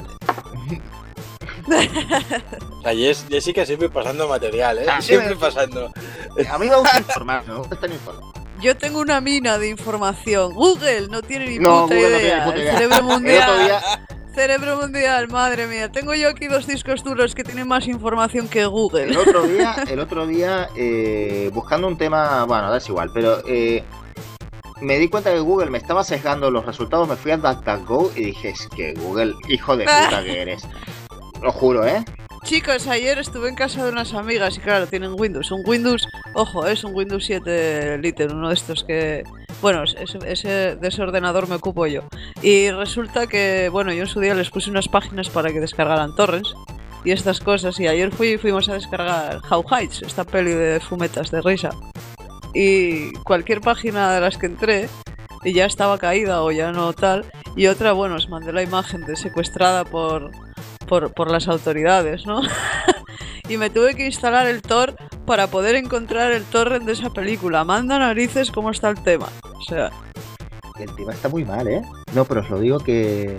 O sea, Jessica siempre pasando material, ¿eh? Siempre pasando. A mí me gusta informar, me gusta estar informado. Yo tengo una mina de información. Google no tiene ni puta idea. El cerebro mundial. Cerebro mundial, madre mía. Tengo yo aquí 2 discos duros que tienen más información que Google. El otro día buscando un tema, bueno, da igual, pero me di cuenta que Google me estaba sesgando los resultados. Me fui a DuckDuckGo y dije, es que Google, hijo de puta que eres. Lo juro, ¿eh? Chicos, ayer estuve en casa de unas amigas y claro, tienen Windows. Un Windows, ojo, es un Windows 7 Lite, uno de estos que... Bueno, de ese ordenador me ocupo yo. Y resulta que, bueno, yo en su día les puse unas páginas para que descargaran torrents y estas cosas. Y ayer fuimos a descargar How Heights, esta peli de fumetas de risa. Y cualquier página de las que entré y ya estaba caída o ya no tal. Y otra, bueno, os mandé la imagen de secuestrada por las autoridades, ¿no? Y me tuve que instalar el Tor para poder encontrar el torrent de esa película. Manda narices cómo está el tema. O sea, El tema está muy mal, ¿eh? No, pero os lo digo que...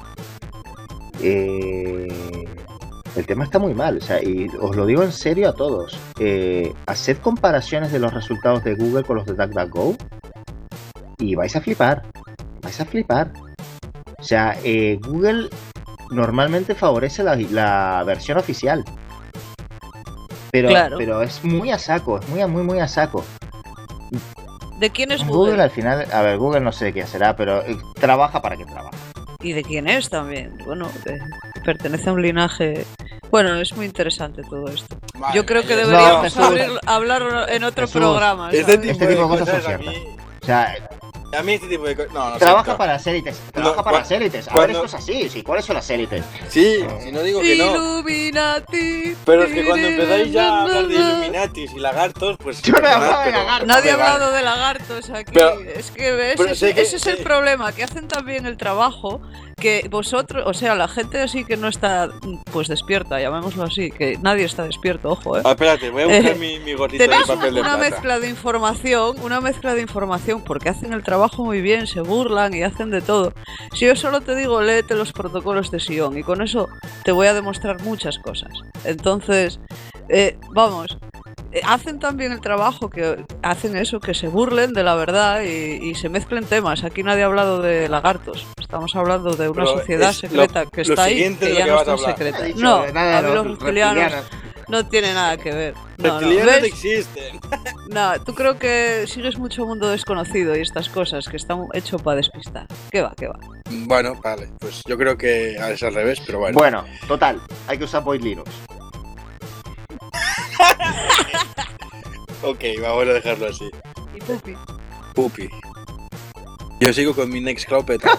el tema está muy mal, o sea, y os lo digo en serio a todos. Haced comparaciones de los resultados de Google con los de DuckDuckGo y vais a flipar. Vais a flipar. O sea, Google normalmente favorece la versión oficial. Pero, Claro. pero es muy a saco, es muy a saco. ¿de quién es Google Google? al final, a ver, Google no sé de quién será, pero trabaja para que trabaja. ¿Y de quién es también? Bueno, pertenece a un linaje... Bueno, es muy interesante todo esto. Madre Yo creo que mía, deberíamos Jesús. hablar en otro Jesús. programa. Este ¿sabes? tipo Este de tipo de cosas cosas son a mí... O sea, A mí este tipo de cosas... No, no trabaja siento. para las élites. No, Trabaja para cua- las élites. A ver, cuando- esto es así. Sí, ¿cuáles son las élites? Sí, si no digo que no. Illuminati. Pero es que cuando empezáis ya a hablar de Illuminatis y lagartos, pues... Yo no he perdonad, hablado de pero- lagartos. Nadie ha Vale, hablado de lagartos aquí. Pero- es que ves, pero sé que- ese es el problema, que hacen también el trabajo que vosotros, o sea, la gente así que no está pues despierta, llamémoslo así, que nadie está despierto, ojo, Ah, espérate, voy a buscar mi gorrito de tenéis papel de una plata. mezcla de información, porque hacen el trabajo muy bien, se burlan y hacen de todo. Si yo solo te digo, léete los protocolos de Sion, y con eso te voy a demostrar muchas cosas. Entonces, vamos, hacen también el trabajo, que hacen eso, que se burlen de la verdad y se mezclen temas. Aquí nadie ha hablado de lagartos, estamos hablando de una Pero sociedad es secreta que lo está ahí, siguiente que de ya lo no que es tan vas a hablar. secreta. Ha dicho No, nada a de mí los reptilianos no tiene nada que ver. No, Reptilianos ¿ves? existen. No, tú creo que sigues mucho mundo desconocido y estas cosas que están hecho para despistar. ¿Qué va, qué va? Bueno, vale, pues yo creo que es al revés, pero bueno. Bueno, total. Hay que usar Void Linux. Ok, vamos a dejarlo así. Y Pupi. Pupi. Yo sigo con mi Nextcloud Beta.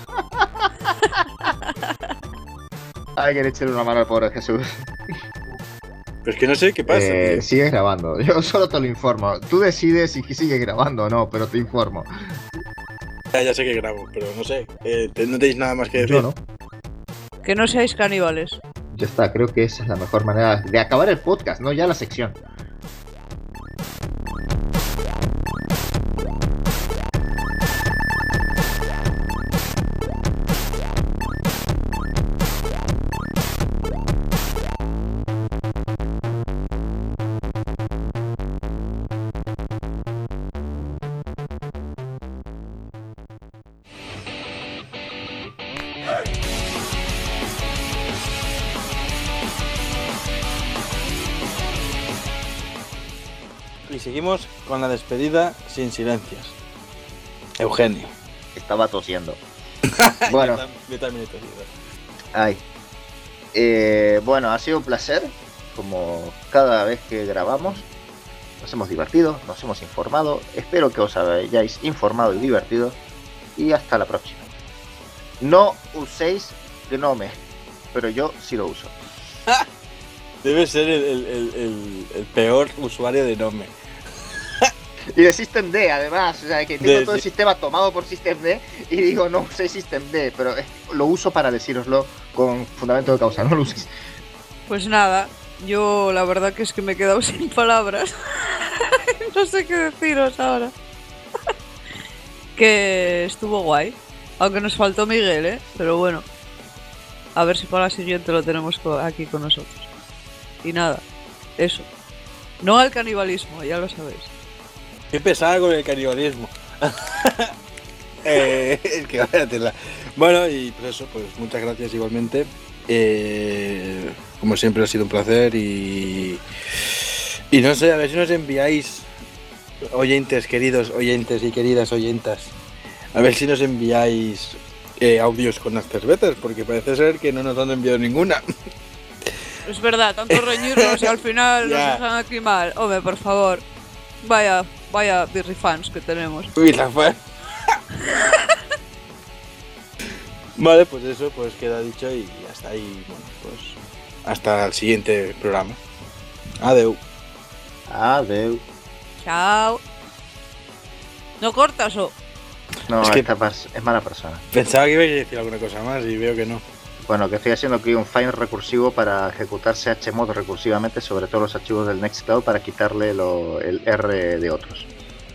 Hay que echarle una mano al pobre Jesús. Pero es que no sé qué pasa, tío. Sigue grabando. Yo solo te lo informo. Tú decides si sigue grabando o no, pero te informo. Ya sé que grabo, pero no sé. No tenéis nada más que decir. Yo no. Que no seáis caníbales. Ya está, creo que esa es la mejor manera de acabar el podcast, no ya la sección. Y seguimos con la despedida sin silencios. Eugenio. Estaba tosiendo. Bueno, Yo también he tosido. ay. Bueno, ha sido un placer. Como cada vez que grabamos, nos hemos divertido, nos hemos informado. Espero que os hayáis informado y divertido. Y hasta la próxima. No uséis Gnome, pero yo sí lo uso. Debe ser el peor usuario de Nome. Y de Systemd, además, o sea, que tengo todo el Sí. sistema tomado por Systemd y digo, no usé Systemd, pero lo uso para decíroslo con fundamento de causa, no lo uséis. Pues nada, yo la verdad que es que me he quedado sin palabras. No sé qué deciros ahora. Que estuvo guay. Aunque nos faltó Miguel, ¿eh? Pero bueno. A ver si para la siguiente lo tenemos aquí con nosotros. Y nada, eso. No al canibalismo, ya lo sabéis. Qué pesada con el canibalismo. Es que vaya tela. Bueno, y pues eso, pues muchas gracias igualmente. Como siempre ha sido un placer y no sé, a ver si nos enviáis, oyentes, queridos oyentes y queridas oyentas, a ver si nos enviáis audios con las cervezas, porque parece ser que no nos han enviado ninguna. Es verdad, tanto reñirnos y al final nos Ya. dejan aquí mal. Hombre, por favor. Vaya birrifans que tenemos. Uy, la fue. Vale, pues eso, pues queda dicho y hasta ahí, bueno, pues hasta el siguiente programa. Adeu. Adeu. Chao. ¿No cortas o? No, Es que- esta es mala persona. Pensaba que ibais a decir alguna cosa más y veo que no. Bueno, que estoy haciendo aquí un find recursivo para ejecutar chmod recursivamente sobre todos los archivos del Nextcloud para quitarle el R de otros.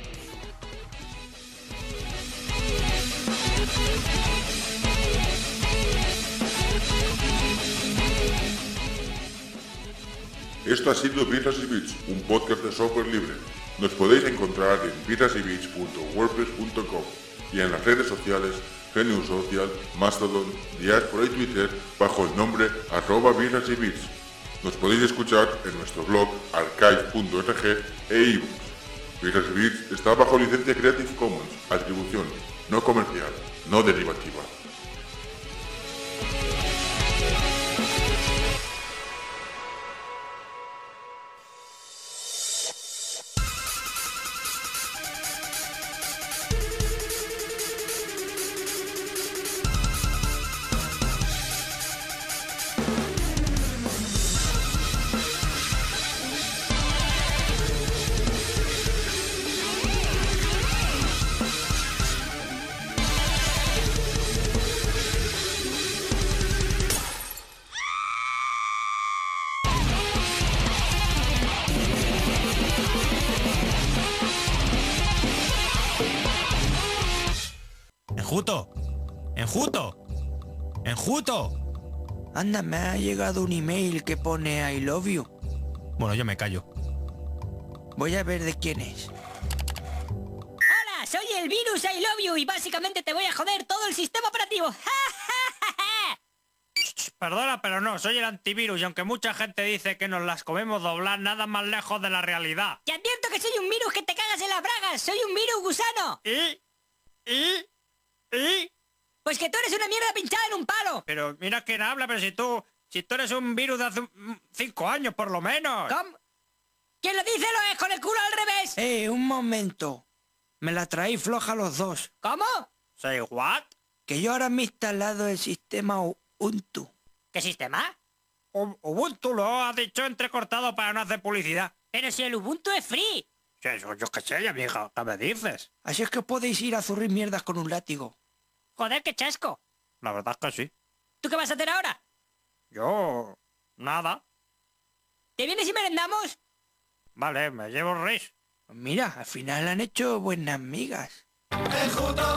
Esto ha sido Birras y Bits, un podcast de software libre. Nos podéis encontrar en birrasyBits.wordpress.com y en las redes sociales Genius Social, Mastodon, Diaspora y Twitter bajo el nombre @birrasyBits. Nos podéis escuchar en nuestro blog archive.org e ebooks. Birras y Bits está bajo licencia Creative Commons, atribución no comercial, no derivativa. ¡Enjuto! ¡Enjuto! ¡Enjuto! Anda, me ha llegado un email que pone I love you. Bueno, yo me callo. Voy a ver de quién es. Hola, soy el virus I love you y básicamente te voy a joder todo el sistema operativo. Perdona, pero no, soy el antivirus y aunque mucha gente dice que nos las comemos doblar, nada más lejos de la realidad. Te advierto que soy un virus que te cagas en las bragas. Soy un virus gusano. ¿Y? Pues que tú eres una mierda pinchada en un palo. Pero mira quién habla, pero si tú eres un virus de hace 5 años por lo menos. ¿Cómo? ¿Quién lo dice? Lo es con el culo al revés. Un momento. Me la traéis floja los dos. ¿Cómo? ¿Say what? Que yo ahora me he instalado el sistema Ubuntu. ¿Qué sistema? Ubuntu lo ha dicho entrecortado para no hacer publicidad. Pero si el Ubuntu es free. Eso, yo qué sé, amiga, ¿qué me dices? Así es que podéis ir a zurrir mierdas con un látigo. Joder, qué chasco. La verdad es que sí. ¿Tú qué vas a hacer ahora? Yo... nada. ¿Te vienes y merendamos? Vale, me llevo Riz. Pues mira, al final han hecho buenas migas. Enjuto,